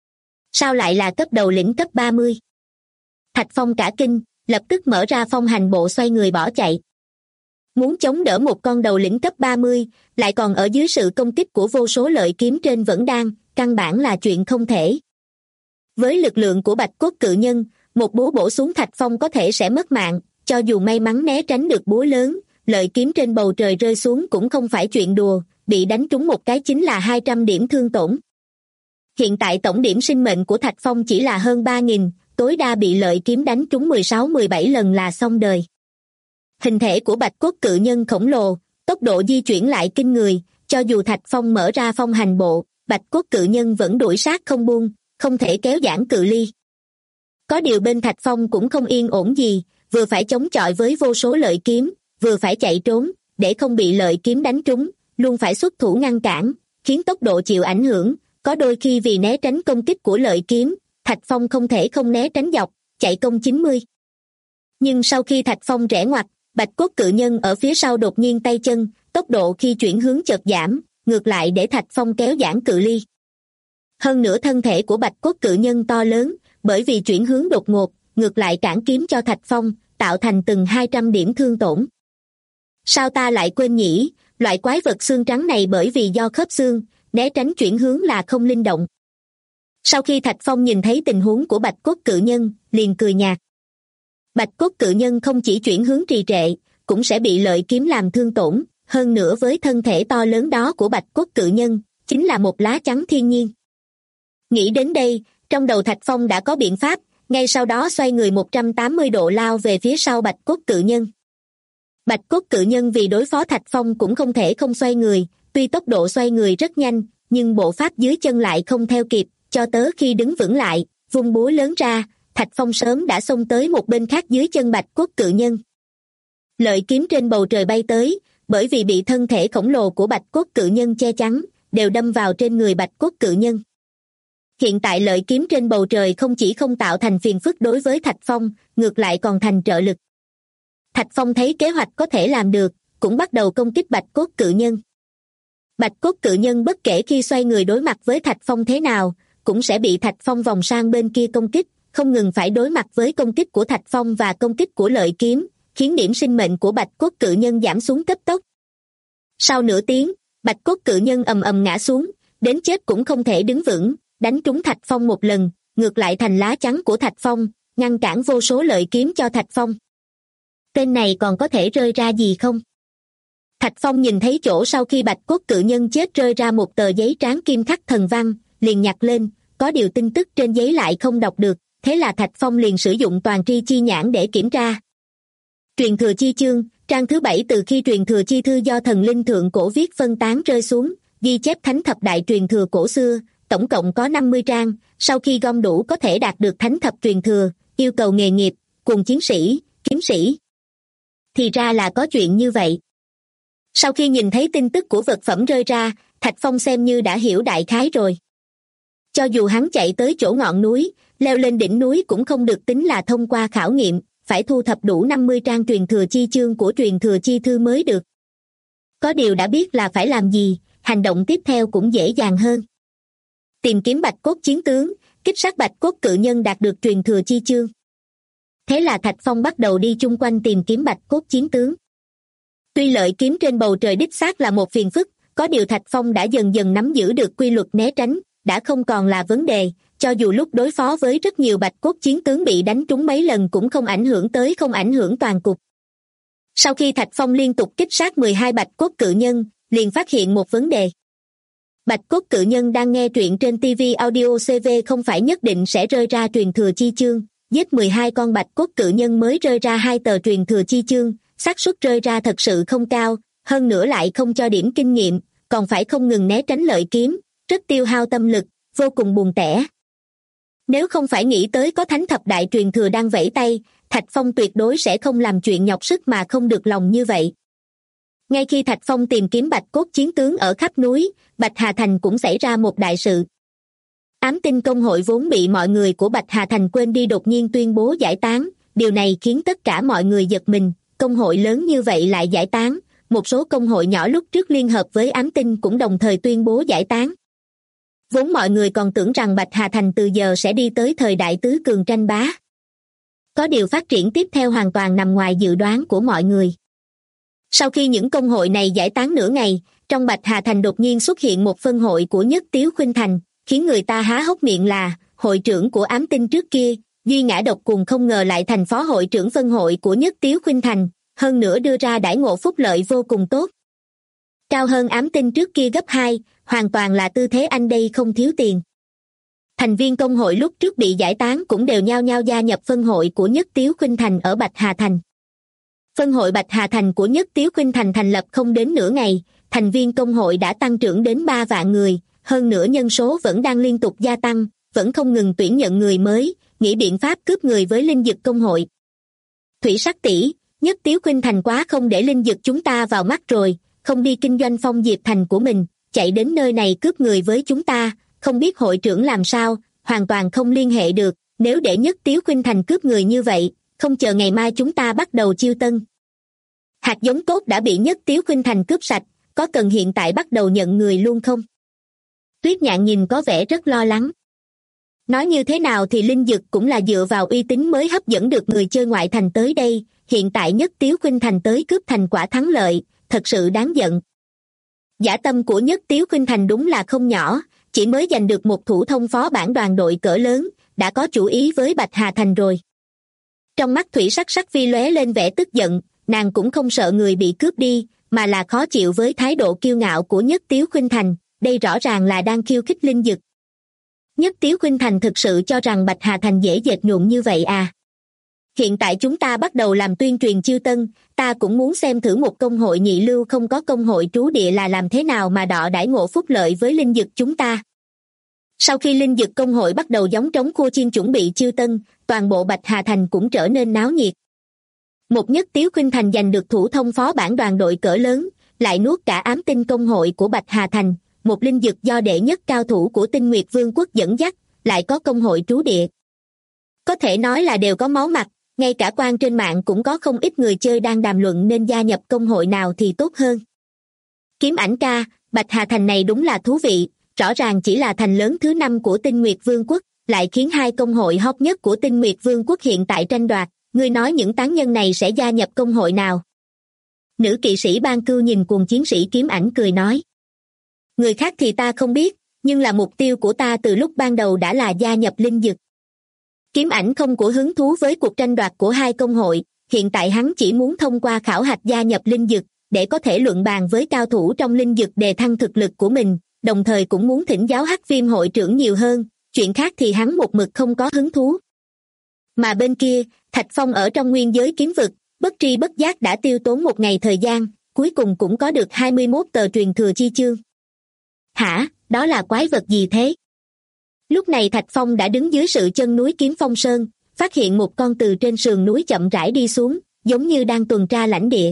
Sao lại là cấp đầu lĩnh cấp 30? Thạch Phong cả kinh, lập tức mở ra phong hành bộ xoay người bỏ chạy. Muốn chống đỡ một con đầu lĩnh cấp 30, lại còn ở dưới sự công kích của vô số lợi kiếm trên vẫn đang, căn bản là chuyện không thể. Với lực lượng của Bạch Cốt Cự Nhân, một búa bổ xuống Thạch Phong có thể sẽ mất mạng, cho dù may mắn né tránh được búa lớn, lợi kiếm trên bầu trời rơi xuống cũng không phải chuyện đùa, bị đánh trúng một cái chính là 200 điểm thương tổn. Hiện tại tổng điểm sinh mệnh của Thạch Phong chỉ là hơn 3.000, tối đa bị lợi kiếm đánh trúng 16-17 lần là xong đời. Hình thể của Bạch Cốt Cự Nhân khổng lồ, tốc độ di chuyển lại kinh người, cho dù Thạch Phong mở ra phong hành bộ, Bạch Cốt Cự Nhân vẫn đuổi sát không buông, không thể kéo giãn cự ly. Có điều bên Thạch Phong cũng không yên ổn gì, vừa phải chống chọi với vô số lợi kiếm, vừa phải chạy trốn, để không bị lợi kiếm đánh trúng, luôn phải xuất thủ ngăn cản, khiến tốc độ chịu ảnh hưởng, có đôi khi vì né tránh công kích của lợi kiếm, Thạch Phong không thể không né tránh dọc, chạy công 90. Nhưng sau khi Thạch Phong rẽ ngoặt, Bạch Cốt Cự Nhân ở phía sau đột nhiên tay chân, tốc độ khi chuyển hướng chợt giảm, ngược lại để Thạch Phong kéo giãn cự ly. Hơn nữa thân thể của Bạch Cốt Cự Nhân to lớn, bởi vì chuyển hướng đột ngột, ngược lại cản kiếm cho Thạch Phong, tạo thành từng 200 điểm thương tổn. Sao ta lại quên nhỉ, loại quái vật xương trắng này bởi vì do khớp xương, né tránh chuyển hướng là không linh động. Sau khi Thạch Phong nhìn thấy tình huống của Bạch Cốt Cự Nhân, liền cười nhạt. Bạch Cốt Cự Nhân không chỉ chuyển hướng trì trệ, cũng sẽ bị lợi kiếm làm thương tổn, hơn nữa với thân thể to lớn đó của Bạch Cốt Cự Nhân, chính là một lá chắn thiên nhiên. Nghĩ đến đây, trong đầu Thạch Phong đã có biện pháp, ngay sau đó xoay người 180 độ lao về phía sau Bạch Cốt Cự Nhân. Bạch Cốt Cự Nhân vì đối phó Thạch Phong cũng không thể không xoay người, tuy tốc độ xoay người rất nhanh, nhưng bộ pháp dưới chân lại không theo kịp, cho tới khi đứng vững lại, vung búa lớn ra, Thạch Phong sớm đã xông tới một bên khác dưới chân Bạch Cốt Cự Nhân. Lợi kiếm trên bầu trời bay tới, bởi vì bị thân thể khổng lồ của Bạch Cốt Cự Nhân che chắn, đều đâm vào trên người bạch cốt cự nhân. Hiện tại lợi kiếm trên bầu trời không chỉ không tạo thành phiền phức đối với Thạch Phong, ngược lại còn thành trợ lực. Thạch Phong thấy kế hoạch có thể làm được, cũng bắt đầu công kích bạch cốt cự nhân. Bạch cốt cự nhân bất kể khi xoay người đối mặt với Thạch Phong thế nào, cũng sẽ bị Thạch Phong vòng sang bên kia công kích, không ngừng phải đối mặt với công kích của Thạch Phong và công kích của lợi kiếm, khiến điểm sinh mệnh của bạch cốt cự nhân giảm xuống cấp tốc. Sau nửa tiếng, bạch cốt cự nhân ầm ầm ngã xuống, đến chết cũng không thể đứng vững, đánh trúng Thạch Phong một lần, ngược lại thành lá chắn của Thạch Phong, ngăn cản vô số lợi kiếm cho Thạch Phong. Tên này còn có thể rơi ra gì không? Thạch Phong nhìn thấy chỗ sau khi bạch cốt cự nhân chết rơi ra một tờ giấy tráng kim khắc thần văn, liền nhặt lên, có điều tin tức trên giấy lại không đọc được, thế là Thạch Phong liền sử dụng toàn tri chi nhãn để kiểm tra. Truyền thừa chi chương, trang thứ 7. Từ khi truyền thừa chi thư do thần linh thượng cổ viết phân tán rơi xuống, ghi chép thánh thập đại truyền thừa cổ xưa, tổng cộng có 50 trang, sau khi gom đủ có thể đạt được thánh thập truyền thừa, yêu cầu nghề nghiệp, cùng chiến sĩ, kiếm sĩ. Thì ra là có chuyện như vậy. Sau khi nhìn thấy tin tức của vật phẩm rơi ra, Thạch Phong xem như đã hiểu đại khái rồi. Cho dù hắn chạy tới chỗ ngọn núi, leo lên đỉnh núi cũng không được tính là thông qua khảo nghiệm, phải thu thập đủ 50 trang truyền thừa chi chương của truyền thừa chi thư mới được. Có điều đã biết là phải làm gì, hành động tiếp theo cũng dễ dàng hơn. Tìm kiếm bạch cốt chiến tướng, kích sát bạch cốt cự nhân đạt được truyền thừa chi chương. Thế là Thạch Phong bắt đầu đi chung quanh tìm kiếm bạch cốt chiến tướng. Tuy lợi kiếm trên bầu trời đích xác là một phiền phức, có điều Thạch Phong đã dần dần nắm giữ được quy luật né tránh, đã không còn là vấn đề, cho dù lúc đối phó với rất nhiều bạch cốt chiến tướng bị đánh trúng mấy lần cũng không ảnh hưởng toàn cục. Sau khi Thạch Phong liên tục kích sát 12 bạch cốt cự nhân, liền phát hiện một vấn đề. Bạch cốt cự nhân đang nghe truyện trên TV Audio CV không phải nhất định sẽ rơi ra truyền thừa chi chương, giết 12 con bạch cốt cự nhân mới rơi ra 2 tờ truyền thừa chi chương, xác suất rơi ra thật sự không cao, hơn nữa lại không cho điểm kinh nghiệm, còn phải không ngừng né tránh lợi kiếm, rất tiêu hao tâm lực, vô cùng buồn tẻ. Nếu không phải nghĩ tới có thánh thập đại truyền thừa đang vẫy tay, Thạch Phong tuyệt đối sẽ không làm chuyện nhọc sức mà không được lòng như vậy. Ngay khi Thạch Phong tìm kiếm bạch cốt chiến tướng ở khắp núi, Bạch Hà Thành cũng xảy ra một đại sự. Ám tinh công hội vốn bị mọi người của Bạch Hà Thành quên đi đột nhiên tuyên bố giải tán, điều này khiến tất cả mọi người giật mình, công hội lớn như vậy lại giải tán, một số công hội nhỏ lúc trước liên hợp với ám tinh cũng đồng thời tuyên bố giải tán. Vốn mọi người còn tưởng rằng Bạch Hà Thành từ giờ sẽ đi tới thời đại tứ cường tranh bá. Có điều phát triển tiếp theo hoàn toàn nằm ngoài dự đoán của mọi người. Sau khi những công hội này giải tán nửa ngày, trong Bạch Hà Thành đột nhiên xuất hiện một phân hội của Nhất Tiếu Khuynh Thành, khiến người ta há hốc miệng là, hội trưởng của ám tinh trước kia, Duy Ngã Độc Cùng không ngờ lại thành phó hội trưởng phân hội của Nhất Tiếu Khuynh Thành, hơn nữa đưa ra đãi ngộ phúc lợi vô cùng tốt. Cao hơn ám tinh trước kia gấp 2, hoàn toàn là tư thế anh đây không thiếu tiền. Thành viên công hội lúc trước bị giải tán cũng đều nhao nhao gia nhập phân hội của Nhất Tiếu Khuynh Thành ở Bạch Hà Thành. Phân hội Bạch Hà Thành của Nhất Tiếu Khuynh Thành thành lập không đến nửa ngày, thành viên công hội đã tăng trưởng đến 3 vạn người, hơn nữa nhân số vẫn đang liên tục gia tăng, vẫn không ngừng tuyển nhận người mới, nghĩ biện pháp cướp người với linh dực công hội. Thủy Sắc tỷ, Nhất Tiếu Khuynh Thành quá không để linh dực chúng ta vào mắt rồi, không đi kinh doanh Phong Diệp Thành của mình, chạy đến nơi này cướp người với chúng ta, không biết hội trưởng làm sao, hoàn toàn không liên hệ được, nếu để Nhất Tiếu Khuynh Thành cướp người như vậy, không chờ ngày mai chúng ta bắt đầu chiêu tân. Hạt giống tốt đã bị Nhất Tiếu Khuynh Thành cướp sạch, có cần hiện tại bắt đầu nhận người luôn không? Tuyết Nhạn nhìn có vẻ rất lo lắng. Nói như thế nào thì linh dực cũng là dựa vào uy tín mới hấp dẫn được người chơi ngoại thành tới đây, hiện tại Nhất Tiếu Khuynh Thành tới cướp thành quả thắng lợi, thật sự đáng giận. Dã tâm của Nhất Tiếu Khuynh Thành đúng là không nhỏ, chỉ mới giành được một thủ thông phó bản đoàn đội cỡ lớn, đã có chủ ý với Bạch Hà Thành rồi. Trong mắt Thủy Sắc Sắc Vi lóe lên vẻ tức giận, nàng cũng không sợ người bị cướp đi, mà là khó chịu với thái độ kiêu ngạo của Nhất Tiếu Khuynh Thành, đây rõ ràng là đang khiêu khích linh dực. Nhất Tiếu Khuynh Thành thực sự cho rằng Bạch Hà Thành dễ dệt nhuộm như vậy à? Hiện tại chúng ta bắt đầu làm tuyên truyền chiêu tân, ta cũng muốn xem thử một công hội nhị lưu không có công hội trú địa là làm thế nào mà đọ đãi ngộ phúc lợi với linh dực chúng ta. Sau khi linh dực công hội bắt đầu gióng trống khua chiên chuẩn bị chiêu tân, toàn bộ Bạch Hà Thành cũng trở nên náo nhiệt. Một Nhất Tiếu Khuynh Thành giành được thủ thông phó bản đoàn đội cỡ lớn, lại nuốt cả ám tinh công hội của Bạch Hà Thành, một linh dực do đệ nhất cao thủ của Tinh Nguyệt Vương quốc dẫn dắt, lại có công hội trú địa. Có thể nói là đều có máu mặt, ngay cả quan trên mạng cũng có không ít người chơi đang đàm luận nên gia nhập công hội nào thì tốt hơn. Kiếm Ảnh ca, Bạch Hà Thành này đúng là thú vị, rõ ràng chỉ là thành lớn thứ 5 của Tinh Nguyệt Vương quốc, lại khiến hai công hội hot nhất của Tinh Nguyệt Vương quốc hiện tại tranh đoạt, ngươi nói những tán nhân này sẽ gia nhập công hội nào? Nữ kỵ sĩ Ban Cưu nhìn cuồng chiến sĩ Kiếm Ảnh cười nói. Người khác thì ta không biết, nhưng là mục tiêu của ta từ lúc ban đầu đã là gia nhập linh dực. Kiếm Ảnh không có hứng thú với cuộc tranh đoạt của hai công hội, hiện tại hắn chỉ muốn thông qua khảo hạch gia nhập linh dực, để có thể luận bàn với cao thủ trong linh dực đề thăng thực lực của mình, đồng thời cũng muốn thỉnh giáo Hắc Viêm hội trưởng nhiều hơn, chuyện khác thì hắn một mực không có hứng thú. Mà bên kia, Thạch Phong ở trong nguyên giới kiếm vực, bất tri bất giác đã tiêu tốn một ngày thời gian, cuối cùng cũng có được 21 tờ truyền thừa chi chương. Hả, đó là quái vật gì thế? Lúc này Thạch Phong đã đứng dưới sự chân núi Kiếm Phong Sơn, phát hiện một con từ trên sườn núi chậm rãi đi xuống, giống như đang tuần tra lãnh địa.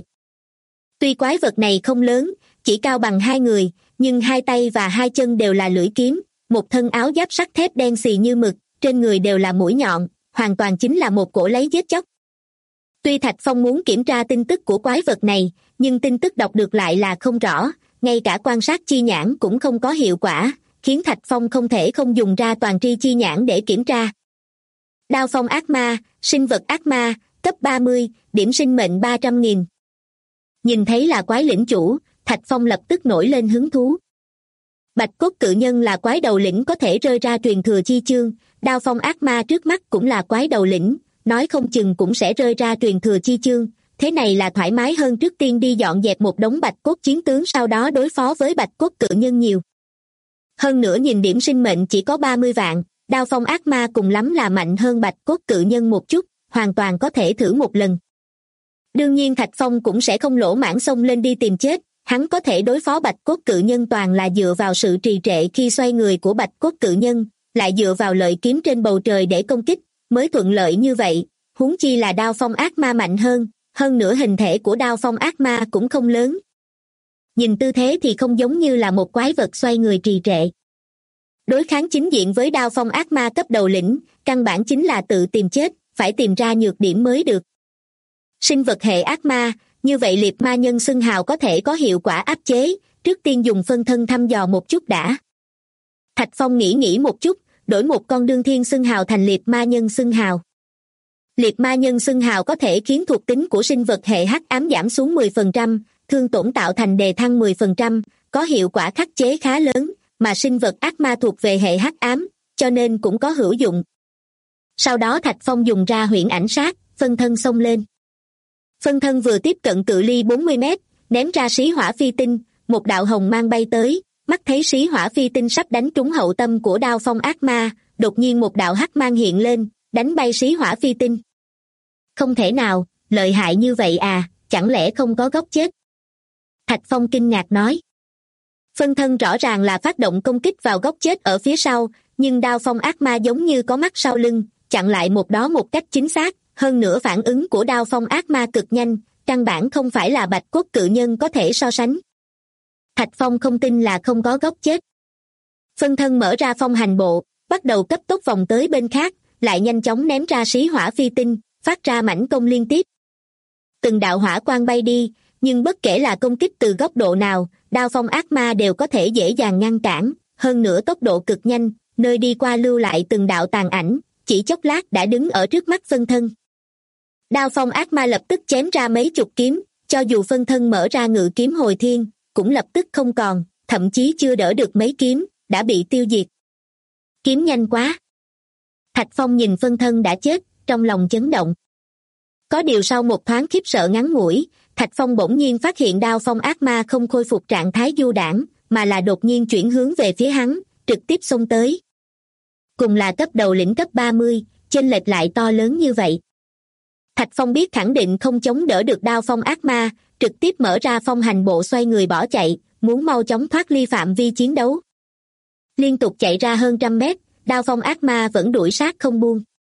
Tuy quái vật này không lớn, chỉ cao bằng hai người, nhưng hai tay và hai chân đều là lưỡi kiếm, một thân áo giáp sắt thép đen xì như mực, trên người đều là mũi nhọn, hoàn toàn chính là một cỗ lấy giết chóc. Tuy Thạch Phong muốn kiểm tra tin tức của quái vật này, nhưng tin tức đọc được lại là không rõ, ngay cả quan sát chi nhãn cũng không có hiệu quả, khiến Thạch Phong không thể không dùng ra toàn tri chi nhãn để kiểm tra. Đao phong ác ma, sinh vật ác ma, cấp 30, điểm sinh mệnh 300.000. Nhìn thấy là quái lĩnh chủ, Thạch Phong lập tức nổi lên hứng thú. Bạch cốt cự nhân là quái đầu lĩnh có thể rơi ra truyền thừa chi chương, đao phong ác ma trước mắt cũng là quái đầu lĩnh, nói không chừng cũng sẽ rơi ra truyền thừa chi chương, thế này là thoải mái hơn trước tiên đi dọn dẹp một đống bạch cốt chiến tướng sau đó đối phó với bạch cốt cự nhân nhiều. Hơn nữa nhìn điểm sinh mệnh chỉ có 30 vạn, đao phong ác ma cùng lắm là mạnh hơn bạch cốt cự nhân một chút, hoàn toàn có thể thử một lần. Đương nhiên Thạch Phong cũng sẽ không lỗ mãng xông lên đi tìm chết, hắn có thể đối phó bạch cốt cự nhân toàn là dựa vào sự trì trệ khi xoay người của bạch cốt cự nhân, lại dựa vào lợi kiếm trên bầu trời để công kích, mới thuận lợi như vậy, huống chi là đao phong ác ma mạnh hơn nữa hình thể của đao phong ác ma cũng không lớn. Nhìn tư thế thì không giống như là một quái vật xoay người trì trệ. Đối kháng chính diện với đao phong ác ma cấp đầu lĩnh, căn bản chính là tự tìm chết, phải tìm ra nhược điểm mới được. Sinh vật hệ ác ma, như vậy liệt ma nhân xưng hào có thể có hiệu quả áp chế, trước tiên dùng phân thân thăm dò một chút đã. Thạch Phong nghĩ một chút, đổi một con đương thiên xưng hào thành liệt ma nhân xưng hào. Liệt ma nhân xưng hào có thể khiến thuộc tính của sinh vật hệ hắc ám giảm xuống 10%, thương tổn tạo thành đề thăng 10%, có hiệu quả khắc chế khá lớn, mà sinh vật ác ma thuộc về hệ hắc ám, cho nên cũng có hữu dụng. Sau đó Thạch Phong dùng ra huyễn ảnh sát, phân thân xông lên. Phân thân vừa tiếp cận cự ly 40 mét, ném ra xí hỏa phi tinh, một đạo hồng mang bay tới, mắt thấy xí hỏa phi tinh sắp đánh trúng hậu tâm của đao phong ác ma, đột nhiên một đạo hắc mang hiện lên, đánh bay xí hỏa phi tinh. Không thể nào, lợi hại như vậy à, chẳng lẽ không có góc chết? Thạch Phong kinh ngạc nói. Phân thân rõ ràng là phát động công kích vào góc chết ở phía sau, nhưng đao phong ác ma giống như có mắt sau lưng, chặn lại một đó một cách chính xác, hơn nữa phản ứng của đao phong ác ma cực nhanh, căn bản không phải là bạch cốt cự nhân có thể so sánh. Thạch Phong không tin là không có góc chết. Phân thân mở ra phong hành bộ, bắt đầu cấp tốc vòng tới bên khác, lại nhanh chóng ném ra xí hỏa phi tinh, phát ra mãnh công liên tiếp. Từng đạo hỏa quang bay đi, nhưng bất kể là công kích từ góc độ nào, đao phong ác ma đều có thể dễ dàng ngăn cản, hơn nữa tốc độ cực nhanh, nơi đi qua lưu lại từng đạo tàn ảnh, chỉ chốc lát đã đứng ở trước mắt phân thân. Đao phong ác ma lập tức chém ra mấy chục kiếm, cho dù phân thân mở ra ngự kiếm hồi thiên, cũng lập tức không còn, thậm chí chưa đỡ được mấy kiếm, đã bị tiêu diệt. Kiếm nhanh quá. Thạch Phong nhìn phân thân đã chết, trong lòng chấn động. Có điều sau một thoáng khiếp sợ ngắn ngủi, Thạch Phong bỗng nhiên phát hiện đao phong ác ma không khôi phục trạng thái du đãng, mà là đột nhiên chuyển hướng về phía hắn, trực tiếp xông tới. Cùng là cấp đầu lĩnh cấp 30, chênh lệch lại to lớn như vậy. Thạch Phong biết khẳng định không chống đỡ được đao phong ác ma, trực tiếp mở ra phong hành bộ xoay người bỏ chạy, muốn mau chóng thoát ly phạm vi chiến đấu. Liên tục chạy ra hơn 100 mét, đao phong ác ma vẫn đuổi sát không buông.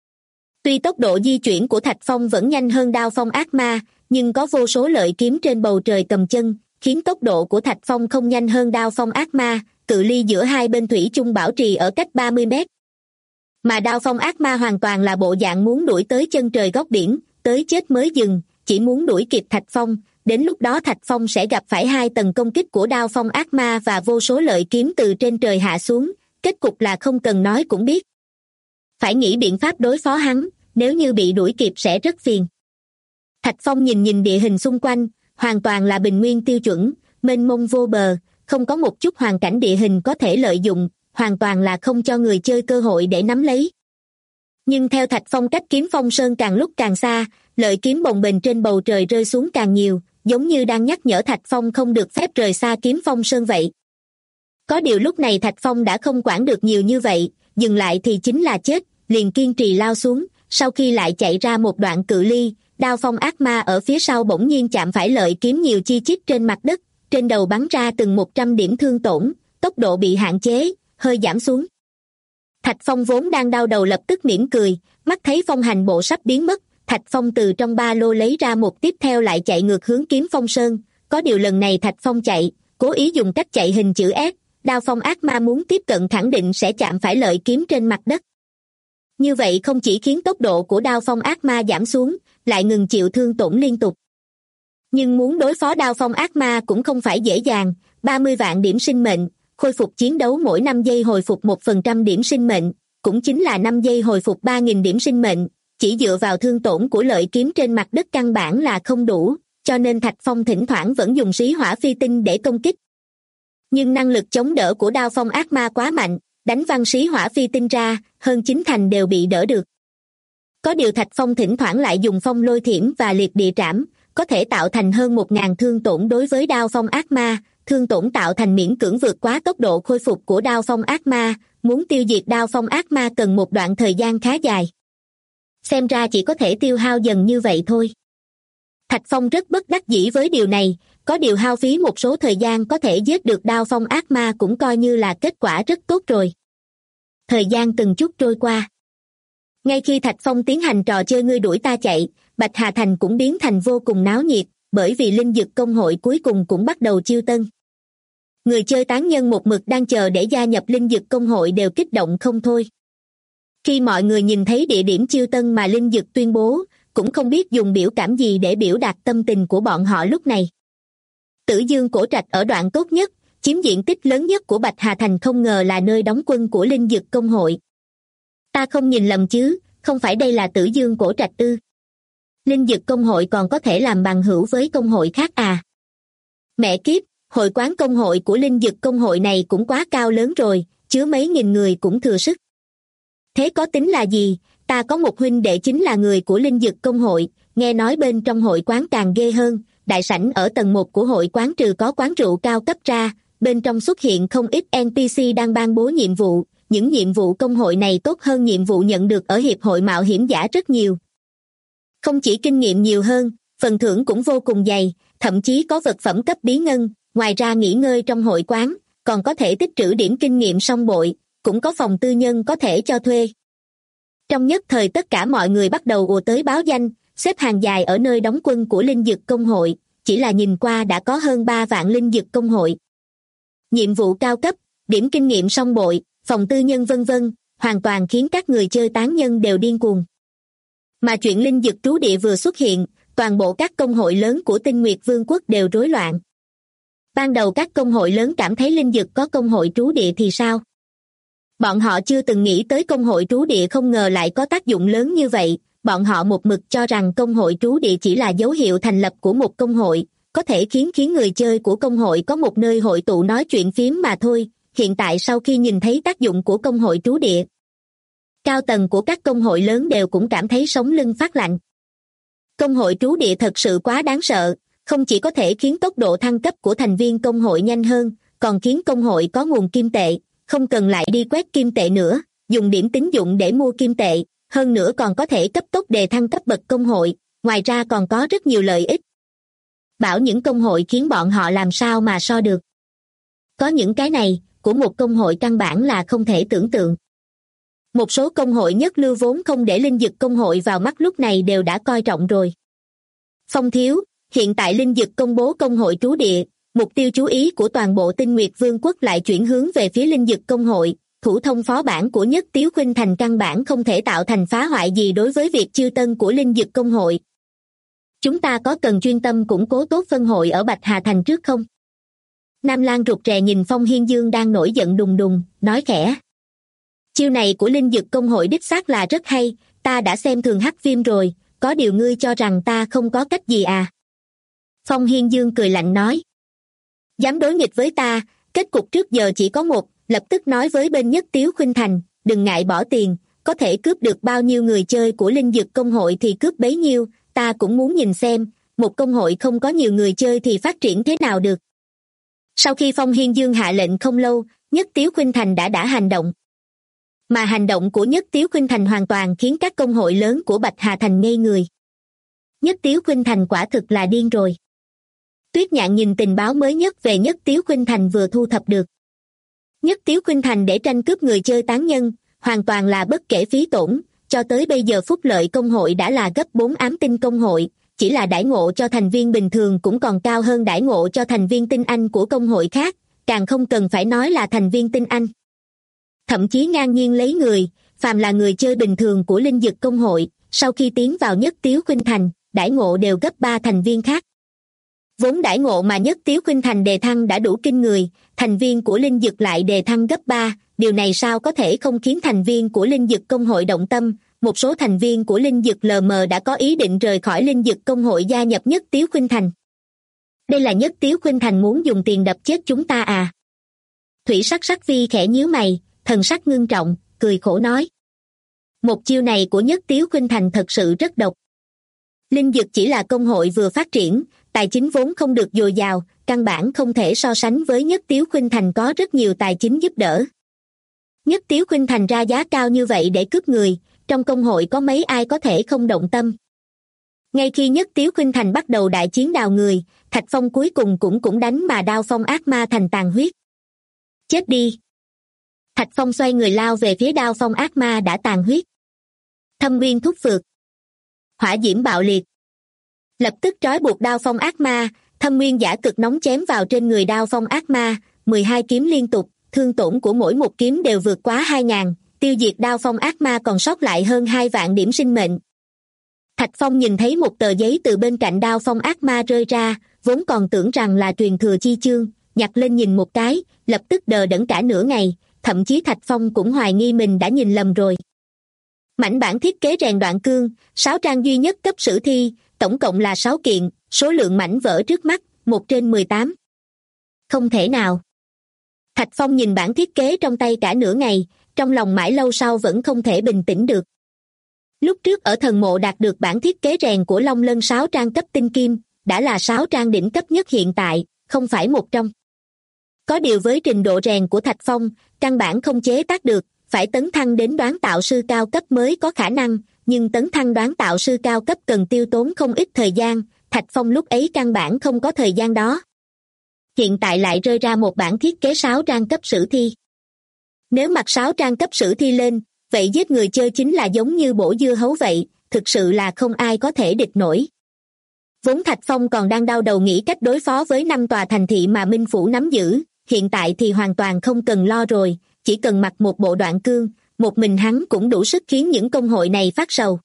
Tuy tốc độ di chuyển của Thạch Phong vẫn nhanh hơn đao phong ác ma, nhưng có vô số lợi kiếm trên bầu trời cầm chân, khiến tốc độ của Thạch Phong không nhanh hơn đao phong ác ma, cự ly giữa hai bên thủy chung bảo trì ở cách 30 mét. Mà đao phong ác ma hoàn toàn là bộ dạng muốn đuổi tới chân trời góc biển, tới chết mới dừng, chỉ muốn đuổi kịp Thạch Phong, đến lúc đó Thạch Phong sẽ gặp phải 2 tầng công kích của đao phong ác ma và vô số lợi kiếm từ trên trời hạ xuống, kết cục là không cần nói cũng biết. Phải nghĩ biện pháp đối phó hắn, nếu như bị đuổi kịp sẽ rất phiền. Thạch Phong nhìn địa hình xung quanh, hoàn toàn là bình nguyên tiêu chuẩn, mênh mông vô bờ, không có một chút hoàn cảnh địa hình có thể lợi dụng, hoàn toàn là không cho người chơi cơ hội để nắm lấy. Nhưng theo Thạch Phong cách Kiếm Phong Sơn càng lúc càng xa, lợi kiếm bồng bềnh trên bầu trời rơi xuống càng nhiều, giống như đang nhắc nhở Thạch Phong không được phép rời xa Kiếm Phong Sơn vậy. Có điều lúc này Thạch Phong đã không quản được nhiều như vậy, dừng lại thì chính là chết, liền kiên trì lao xuống, sau khi lại chạy ra một đoạn cự ly, đao phong ác ma ở phía sau bỗng nhiên chạm phải lợi kiếm nhiều chi chít trên mặt đất, trên đầu bắn ra từng 100 điểm thương tổn, tốc độ bị hạn chế, hơi giảm xuống. Thạch Phong vốn đang đau đầu lập tức mỉm cười, mắt thấy phong hành bộ sắp biến mất, Thạch Phong từ trong ba lô lấy ra một tiếp theo lại chạy ngược hướng Kiếm Phong Sơn, có điều lần này Thạch Phong chạy, cố ý dùng cách chạy hình chữ S, đao phong ác ma muốn tiếp cận khẳng định sẽ chạm phải lợi kiếm trên mặt đất. Như vậy không chỉ khiến tốc độ của đao phong ác ma giảm xuống, lại ngừng chịu thương tổn liên tục. Nhưng muốn đối phó đao phong ác ma cũng không phải dễ dàng, 30 vạn điểm sinh mệnh, khôi phục chiến đấu mỗi 5 giây hồi phục 1% điểm sinh mệnh, cũng chính là 5 giây hồi phục 3.000 điểm sinh mệnh, chỉ dựa vào thương tổn của lợi kiếm trên mặt đất căn bản là không đủ, cho nên Thạch Phong thỉnh thoảng vẫn dùng xí hỏa phi tinh để công kích. Nhưng năng lực chống đỡ của đao phong ác ma quá mạnh, đánh văng xí hỏa phi tinh ra, hơn 9 thành đều bị đỡ được. Có điều Thạch Phong thỉnh thoảng lại dùng phong lôi thiểm và liệt địa trảm, có thể tạo thành hơn 1.000 thương tổn đối với đao phong ác ma, thương tổn tạo thành miễn cưỡng vượt quá tốc độ khôi phục của đao phong ác ma, muốn tiêu diệt đao phong ác ma cần một đoạn thời gian khá dài. Xem ra chỉ có thể tiêu hao dần như vậy thôi. Thạch Phong rất bất đắc dĩ với điều này, có điều hao phí một số thời gian có thể giết được đao phong ác ma cũng coi như là kết quả rất tốt rồi. Thời gian từng chút trôi qua. Ngay khi Thạch Phong tiến hành trò chơi ngươi đuổi ta chạy, Bạch Hà Thành cũng biến thành vô cùng náo nhiệt, bởi vì linh dực công hội cuối cùng cũng bắt đầu chiêu tân. Người chơi tán nhân một mực đang chờ để gia nhập linh dực công hội đều kích động không thôi. Khi mọi người nhìn thấy địa điểm chiêu tân mà linh dực tuyên bố, cũng không biết dùng biểu cảm gì để biểu đạt tâm tình của bọn họ lúc này. Tử Dương cổ trạch ở đoạn tốt nhất, chiếm diện tích lớn nhất của Bạch Hà Thành không ngờ là nơi đóng quân của linh dực công hội. Ta không nhìn lầm chứ, không phải đây là Tử Dương cổ trạch ư? Linh dực công hội còn có thể làm bằng hữu với công hội khác à? Mẹ kiếp, hội quán công hội của linh dực công hội này cũng quá cao lớn rồi, chứa mấy nghìn người cũng thừa sức. Thế có tính là gì? Ta có một huynh đệ chính là người của linh dực công hội, nghe nói bên trong hội quán càng ghê hơn, đại sảnh ở tầng 1 của hội quán trừ có quán rượu cao cấp ra, bên trong xuất hiện không ít NPC đang ban bố nhiệm vụ, những nhiệm vụ công hội này tốt hơn nhiệm vụ nhận được ở hiệp hội mạo hiểm giả rất nhiều. Không chỉ kinh nghiệm nhiều hơn, phần thưởng cũng vô cùng dày, thậm chí có vật phẩm cấp bí ngân, ngoài ra nghỉ ngơi trong hội quán, còn có thể tích trữ điểm kinh nghiệm song bội, cũng có phòng tư nhân có thể cho thuê. Trong nhất thời tất cả mọi người bắt đầu ùa tới báo danh, xếp hàng dài ở nơi đóng quân của linh dực công hội, chỉ là nhìn qua đã có hơn 3 vạn linh dực công hội. Nhiệm vụ cao cấp, điểm kinh nghiệm song bội, phòng tư nhân vân vân, hoàn toàn khiến các người chơi tán nhân đều điên cuồng. Mà chuyện linh dực trú địa vừa xuất hiện, toàn bộ các công hội lớn của Tinh Nguyệt Vương quốc đều rối loạn. Ban đầu các công hội lớn cảm thấy linh dực có công hội trú địa thì sao? Bọn họ chưa từng nghĩ tới công hội trú địa không ngờ lại có tác dụng lớn như vậy, bọn họ một mực cho rằng công hội trú địa chỉ là dấu hiệu thành lập của một công hội, có thể khiến người chơi của công hội có một nơi hội tụ nói chuyện phiếm mà thôi. Hiện tại sau khi nhìn thấy tác dụng của công hội trú địa, cao tầng của các công hội lớn đều cũng cảm thấy sống lưng phát lạnh. Công hội trú địa thật sự quá đáng sợ, không chỉ có thể khiến tốc độ thăng cấp của thành viên công hội nhanh hơn, còn khiến công hội có nguồn kim tệ, không cần lại đi quét kim tệ nữa, dùng điểm tín dụng để mua kim tệ, hơn nữa còn có thể cấp tốc đề thăng cấp bậc công hội, ngoài ra còn có rất nhiều lợi ích. Bảo những công hội khiến bọn họ làm sao mà so được. Có những cái này, của một công hội căn bản là không thể tưởng tượng. Một số công hội nhất lưu vốn không để linh dực công hội vào mắt lúc này đều đã coi trọng rồi. Phong thiếu, hiện tại linh dực công bố công hội trú địa, Mục tiêu chú ý của toàn bộ Tinh Nguyệt Vương quốc lại chuyển hướng về phía Linh Dực Công hội. Thủ thông phó bản của Nhất Tiếu Khuynh Thành căn bản không thể tạo thành phá hoại gì đối với việc chiêu tân của Linh Dực Công hội. Chúng ta có cần chuyên tâm củng cố tốt phân hội ở Bạch Hà Thành trước không? Nam Lan rụt rè nhìn Phong Hiên Dương đang nổi giận đùng đùng, nói khẽ. Chiêu này của Linh Dực Công hội đích xác là rất hay, ta đã xem thường Hắc Viêm rồi, có điều ngươi cho rằng ta không có cách gì à? Phong Hiên Dương cười lạnh nói. Dám đối nghịch với ta, kết cục trước giờ chỉ có một, lập tức nói với bên Nhất Tiếu Khuynh Thành, đừng ngại bỏ tiền, có thể cướp được bao nhiêu người chơi của Linh Dực Công hội thì cướp bấy nhiêu, ta cũng muốn nhìn xem, một công hội không có nhiều người chơi thì phát triển thế nào được. Sau khi Phong Hiên Dương hạ lệnh không lâu, Nhất Tiếu Khuynh Thành đã hành động. Mà hành động của Nhất Tiếu Khuynh Thành hoàn toàn khiến các công hội lớn của Bạch Hà Thành ngây người. Nhất Tiếu Khuynh Thành quả thực là điên rồi. Tuyết Nhạn nhìn tình báo mới nhất về Nhất Tiếu Khuynh Thành vừa thu thập được. Nhất Tiếu Khuynh Thành để tranh cướp người chơi tán nhân, hoàn toàn là bất kể phí tổn, cho tới bây giờ phúc lợi công hội đã là gấp 4 ám tinh công hội, chỉ là đãi ngộ cho thành viên bình thường cũng còn cao hơn đãi ngộ cho thành viên tinh anh của công hội khác, càng không cần phải nói là thành viên tinh anh. Thậm chí ngang nhiên lấy người, phàm là người chơi bình thường của Linh Dực Công hội, sau khi tiến vào Nhất Tiếu Khuynh Thành, đãi ngộ đều gấp 3 thành viên khác. Vốn đãi ngộ mà Nhất Tiếu Khuynh Thành đề thăng đã đủ kinh người, thành viên của Linh Dực lại đề thăng gấp 3, điều này sao có thể không khiến thành viên của Linh Dực Công hội động tâm. Một số thành viên của Linh Dực LM đã có ý định rời khỏi Linh Dực Công hội gia nhập Nhất Tiếu Khuynh Thành. Đây là Nhất Tiếu Khuynh Thành muốn dùng tiền đập chết chúng ta à? Thủy Sắc Sắc Vi khẽ nhíu mày, thần sắc ngưng trọng, cười khổ nói. Một chiêu này của Nhất Tiếu Khuynh Thành thật sự rất độc. Linh Dực chỉ là công hội vừa phát triển, tài chính vốn không được dồi dào, căn bản không thể so sánh với Nhất Tiếu Khuynh Thành có rất nhiều tài chính giúp đỡ. Nhất Tiếu Khuynh Thành ra giá cao như vậy để cướp người, trong công hội có mấy ai có thể không động tâm. Ngay khi Nhất Tiếu Khuynh Thành bắt đầu đại chiến đào người, Thạch Phong cuối cùng cũng đánh mà đao phong ác ma thành tàn huyết. Chết đi! Thạch Phong xoay người lao về phía đao phong ác ma đã tàn huyết. Thâm Uyên thúc phược. Hỏa diễm bạo liệt. Lập tức trói buộc đao phong ác ma, Thâm Uyên giả cực nóng chém vào trên người đao phong ác ma, 12 kiếm liên tục, thương tổn của mỗi một kiếm đều vượt quá 2.000, tiêu diệt đao phong ác ma còn sót lại hơn 2 vạn điểm sinh mệnh. Thạch Phong nhìn thấy một tờ giấy từ bên cạnh đao phong ác ma rơi ra, vốn còn tưởng rằng là truyền thừa chi chương, nhặt lên nhìn một cái, lập tức đờ đẫn cả nửa ngày, thậm chí Thạch Phong cũng hoài nghi mình đã nhìn lầm rồi. Mảnh bản thiết kế rèn đoạn cương, 6 trang duy nhất cấp sử thi, tổng cộng là 6 kiện, số lượng mảnh vỡ trước mắt, 1/18. Không thể nào. Thạch Phong nhìn bản thiết kế trong tay cả nửa ngày, trong lòng mãi lâu sau vẫn không thể bình tĩnh được. Lúc trước ở thần mộ đạt được bản thiết kế rèn của Long Lân 6 trang cấp tinh kim, đã là 6 trang đỉnh cấp nhất hiện tại, không phải một trong. Có điều với trình độ rèn của Thạch Phong, căn bản không chế tác được, phải tấn thăng đến đoán tạo sư cao cấp mới có khả năng, nhưng tấn thăng đoán tạo sư cao cấp cần tiêu tốn không ít thời gian, Thạch Phong lúc ấy căn bản không có thời gian đó. Hiện tại lại rơi ra một bản thiết kế 6 trang cấp sử thi. Nếu mặc 6 trang cấp sử thi lên, vậy giết người chơi chính là giống như bổ dưa hấu vậy, thực sự là không ai có thể địch nổi. Vốn Thạch Phong còn đang đau đầu nghĩ cách đối phó với 5 tòa thành thị mà Minh Phủ nắm giữ, hiện tại thì hoàn toàn không cần lo rồi, chỉ cần mặc một bộ đoạn cương, một mình hắn cũng đủ sức khiến những công hội này phát sầu.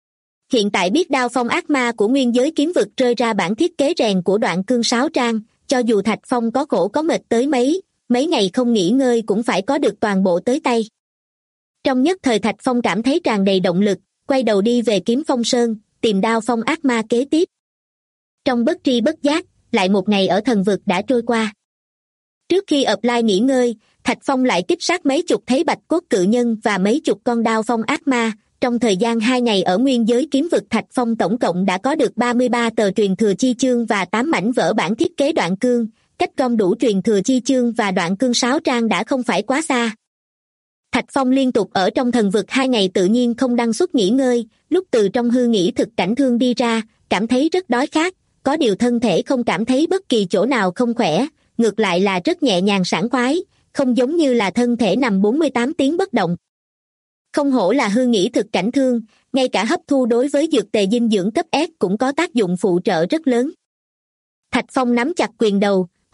Hiện tại biết đao phong ác ma của nguyên giới kiếm vực rơi ra bản thiết kế rèn của đoạn cương 6 trang, cho dù Thạch Phong có khổ có mệt tới mấy ngày không nghỉ ngơi cũng phải có được toàn bộ tới tay. Trong nhất thời Thạch Phong cảm thấy tràn đầy động lực, quay đầu đi về Kiếm Phong Sơn, tìm đao phong ác ma kế tiếp. Trong bất tri bất giác, lại một ngày ở thần vực đã trôi qua. Trước khi apply nghỉ ngơi, Thạch Phong lại kích sát mấy chục thấy bạch cốt cự nhân và mấy chục con đao phong ác ma. Trong thời gian 2 ngày ở nguyên giới kiếm vực, Thạch Phong tổng cộng đã có được 33 tờ truyền thừa chi chương và 8 mảnh vỡ bản thiết kế đoạn cương, cách gom đủ truyền thừa chi chương và đoạn cương 6 trang đã không phải quá xa. Thạch Phong liên tục ở trong thần vực 2 ngày tự nhiên không đăng xuất nghỉ ngơi, lúc từ trong hư nghĩ thực cảnh thương đi ra, cảm thấy rất đói khát, có điều thân thể không cảm thấy bất kỳ chỗ nào không khỏe, ngược lại là rất nhẹ nhàng sảng khoái, không giống như là thân thể nằm 48 tiếng bất động. Không hổ là hư nghĩ thực cảnh thương, ngay cả hấp thu đối với dược tề dinh dưỡng cấp S cũng có tác dụng phụ trợ rất lớn. Thạch Phong nắm chặt quyền đầu,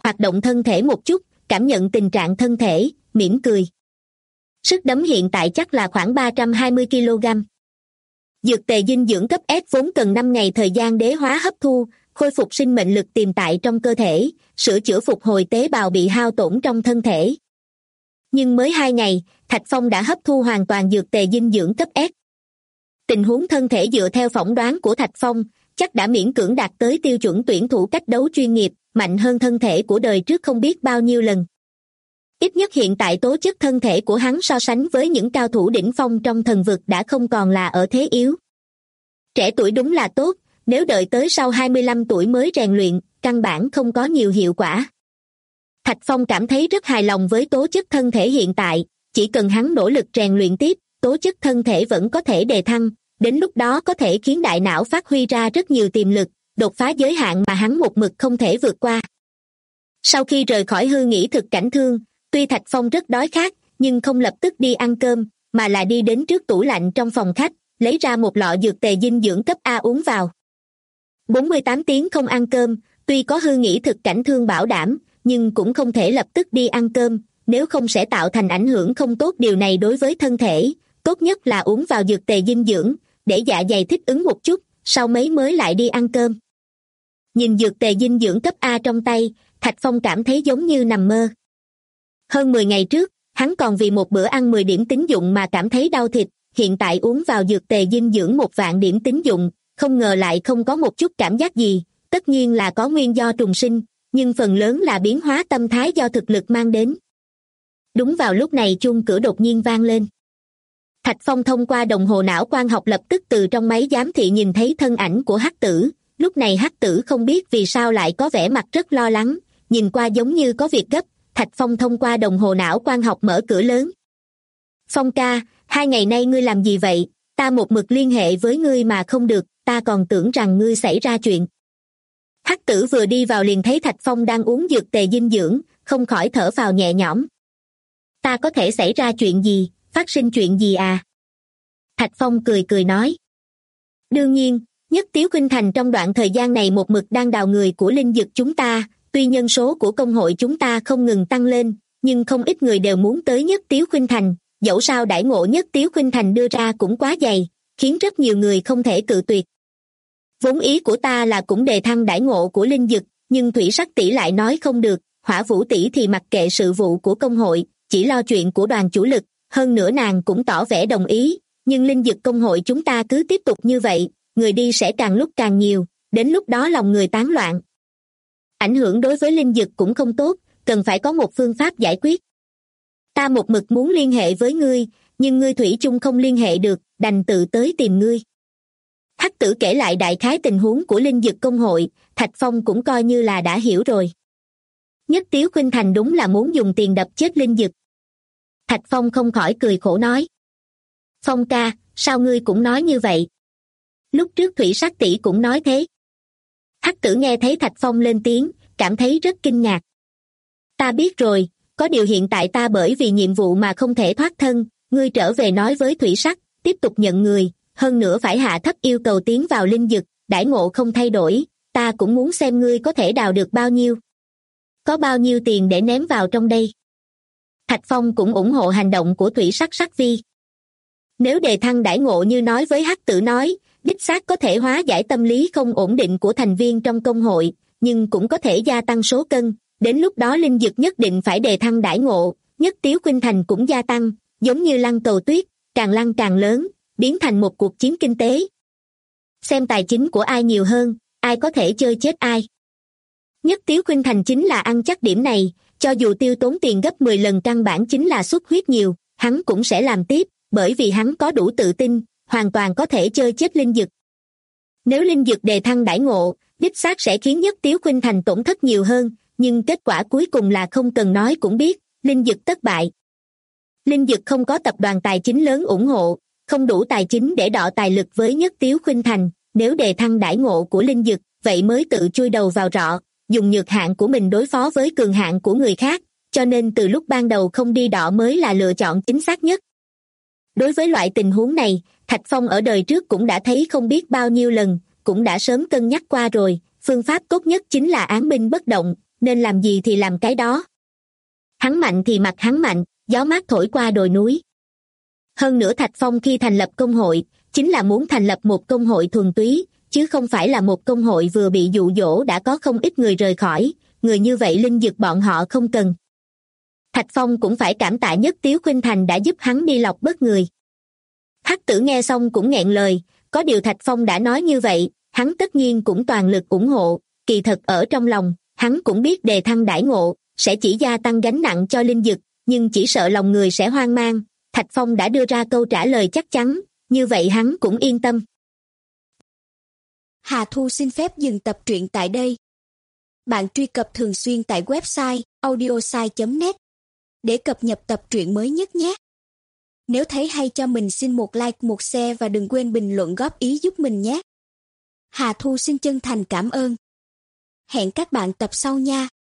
hoạt động thân thể một chút, cảm nhận tình trạng thân thể, mỉm cười. Sức đấm hiện tại chắc là khoảng 320 kg. Dược tề dinh dưỡng cấp S vốn cần 5 ngày thời gian đế hóa hấp thu, khôi phục sinh mệnh lực tiềm tại trong cơ thể, sửa chữa phục hồi tế bào bị hao tổn trong thân thể. Nhưng mới 2 ngày, Thạch Phong đã hấp thu hoàn toàn dược tề dinh dưỡng cấp S. Tình huống thân thể dựa theo phỏng đoán của Thạch Phong, chắc đã miễn cưỡng đạt tới tiêu chuẩn tuyển thủ cách đấu chuyên nghiệp, mạnh hơn thân thể của đời trước không biết bao nhiêu lần. Ít nhất hiện tại tố chất thân thể của hắn so sánh với những cao thủ đỉnh phong trong thần vực đã không còn là ở thế yếu. Trẻ tuổi đúng là tốt, nếu đợi tới sau 25 tuổi mới rèn luyện, căn bản không có nhiều hiệu quả. Thạch Phong cảm thấy rất hài lòng với tố chất thân thể hiện tại, chỉ cần hắn nỗ lực rèn luyện tiếp, tố chất thân thể vẫn có thể đề thăng, đến lúc đó có thể khiến đại não phát huy ra rất nhiều tiềm lực, đột phá giới hạn mà hắn một mực không thể vượt qua. Sau khi rời khỏi hư nghĩ thực cảnh thương, tuy Thạch Phong rất đói khát, nhưng không lập tức đi ăn cơm, mà là đi đến trước tủ lạnh trong phòng khách, lấy ra một lọ dược tề dinh dưỡng cấp A uống vào. 48 tiếng không ăn cơm, tuy có hư nghĩ thực cảnh thương bảo đảm, nhưng cũng không thể lập tức đi ăn cơm, nếu không sẽ tạo thành ảnh hưởng không tốt điều này đối với thân thể, tốt nhất là uống vào dược tề dinh dưỡng, để dạ dày thích ứng một chút, sau mấy mới lại đi ăn cơm. Nhìn dược tề dinh dưỡng cấp A trong tay, Thạch Phong cảm thấy giống như nằm mơ. Hơn 10 ngày trước, hắn còn vì một bữa ăn 10 điểm tín dụng mà cảm thấy đau thịt, hiện tại uống vào dược tề dinh dưỡng 1 vạn điểm tín dụng, không ngờ lại không có một chút cảm giác gì, tất nhiên là có nguyên do trùng sinh, nhưng phần lớn là biến hóa tâm thái do thực lực mang đến. Đúng vào lúc này chuông cửa đột nhiên vang lên. Thạch Phong thông qua đồng hồ não quang học lập tức từ trong máy giám thị nhìn thấy thân ảnh của Hắc Tử, lúc này Hắc Tử không biết vì sao lại có vẻ mặt rất lo lắng, nhìn qua giống như có việc gấp. Thạch Phong thông qua đồng hồ não quang học mở cửa lớn. Phong ca, 2 ngày nay ngươi làm gì vậy? Ta một mực liên hệ với ngươi mà không được, ta còn tưởng rằng ngươi xảy ra chuyện. Hắc Tử vừa đi vào liền thấy Thạch Phong đang uống dược tề dinh dưỡng, không khỏi thở phào nhẹ nhõm. Ta có thể xảy ra chuyện gì, phát sinh chuyện gì à? Thạch Phong cười cười nói. Đương nhiên, Nhất Tiếu Khuynh Thành trong đoạn thời gian này một mực đang đào người của linh dực chúng ta, tuy nhân số của công hội chúng ta không ngừng tăng lên, nhưng không ít người đều muốn tới Nhất Tiếu Khuynh Thành, dẫu sao đãi ngộ Nhất Tiếu Khuynh Thành đưa ra cũng quá dày, khiến rất nhiều người không thể cự tuyệt. Vốn ý của ta là cũng đề thăng đãi ngộ của linh dực, nhưng Thủy Sắc tỷ lại nói không được, Hỏa Vũ tỷ thì mặc kệ sự vụ của công hội, chỉ lo chuyện của đoàn chủ lực, hơn nữa nàng cũng tỏ vẻ đồng ý, nhưng linh dực công hội chúng ta cứ tiếp tục như vậy, người đi sẽ càng lúc càng nhiều, đến lúc đó lòng người tán loạn. Ảnh hưởng đối với linh dực cũng không tốt, cần phải có một phương pháp giải quyết. Ta một mực muốn liên hệ với ngươi, nhưng ngươi thủy chung không liên hệ được, đành tự tới tìm ngươi. Hắc Tử kể lại đại khái tình huống của linh dực công hội, Thạch Phong cũng coi như là đã hiểu rồi. Nhất Tiếu Khuynh Thành đúng là muốn dùng tiền đập chết linh dực. Thạch Phong không khỏi cười khổ nói. Phong ca, sao ngươi cũng nói như vậy? Lúc trước Thủy Sắc tỷ cũng nói thế. Hắc Tử nghe thấy Thạch Phong lên tiếng, cảm thấy rất kinh ngạc. Ta biết rồi, có điều hiện tại ta bởi vì nhiệm vụ mà không thể thoát thân, ngươi trở về nói với Thủy Sắc, tiếp tục nhận người, hơn nữa phải hạ thấp yêu cầu tiến vào linh dực, đãi ngộ không thay đổi, ta cũng muốn xem ngươi có thể đào được bao nhiêu. Có bao nhiêu tiền để ném vào trong đây? Thạch Phong cũng ủng hộ hành động của Thủy Sắc Sắc Vi. Nếu đề thăng đãi ngộ như nói với Hắc Tử nói, đích xác có thể hóa giải tâm lý không ổn định của thành viên trong công hội, nhưng cũng có thể gia tăng số cân, đến lúc đó linh dực nhất định phải đề thăng đãi ngộ, Nhất Tiếu Khuynh Thành cũng gia tăng, giống như lăn cầu tuyết, càng lăn càng lớn, biến thành một cuộc chiến kinh tế. Xem tài chính của ai nhiều hơn, ai có thể chơi chết ai. Nhất Tiếu Khuynh Thành chính là ăn chắc điểm này, cho dù tiêu tốn tiền gấp 10 lần căn bản chính là xuất huyết nhiều, hắn cũng sẽ làm tiếp, bởi vì hắn có đủ tự tin, hoàn toàn có thể chơi chết linh dực. Nếu linh dực đề thăng đãi ngộ, đích xác sẽ khiến Nhất Tiếu Khuynh Thành tổn thất nhiều hơn, nhưng kết quả cuối cùng là không cần nói cũng biết, linh dực thất bại. Linh dực không có tập đoàn tài chính lớn ủng hộ, không đủ tài chính để đọ tài lực với Nhất Tiếu Khuynh Thành, nếu đề thăng đãi ngộ của linh dực, vậy mới tự chui đầu vào rọ, dùng nhược hạn của mình đối phó với cường hạn của người khác, cho nên từ lúc ban đầu không đi đọ mới là lựa chọn chính xác nhất. Đối với loại tình huống này, Thạch Phong ở đời trước cũng đã thấy không biết bao nhiêu lần, cũng đã sớm cân nhắc qua rồi, phương pháp tốt nhất chính là án binh bất động, nên làm gì thì làm cái đó. Hắn mạnh thì mặc hắn mạnh, gió mát thổi qua đồi núi. Hơn nữa Thạch Phong khi thành lập công hội, chính là muốn thành lập một công hội thuần túy, chứ không phải là một công hội vừa bị dụ dỗ đã có không ít người rời khỏi, người như vậy Linh Dực bọn họ không cần. Thạch Phong cũng phải cảm tạ Nhất Tiếu Khuynh Thành đã giúp hắn đi lọc bớt người. Hắc Tử nghe xong cũng nghẹn lời, có điều Thạch Phong đã nói như vậy, hắn tất nhiên cũng toàn lực ủng hộ, kỳ thật ở trong lòng, hắn cũng biết đề thăng đãi ngộ, sẽ chỉ gia tăng gánh nặng cho Linh Dực, nhưng chỉ sợ lòng người sẽ hoang mang, Thạch Phong đã đưa ra câu trả lời chắc chắn, như vậy hắn cũng yên tâm.
Hà Thu xin phép dừng tập truyện tại đây. Bạn truy cập thường xuyên tại website audiosai.net để cập nhật tập truyện mới nhất nhé. Nếu thấy hay cho mình xin một like, một share và đừng quên bình luận góp ý giúp mình nhé. Hà Thu xin chân thành cảm ơn. Hẹn các bạn tập sau nha.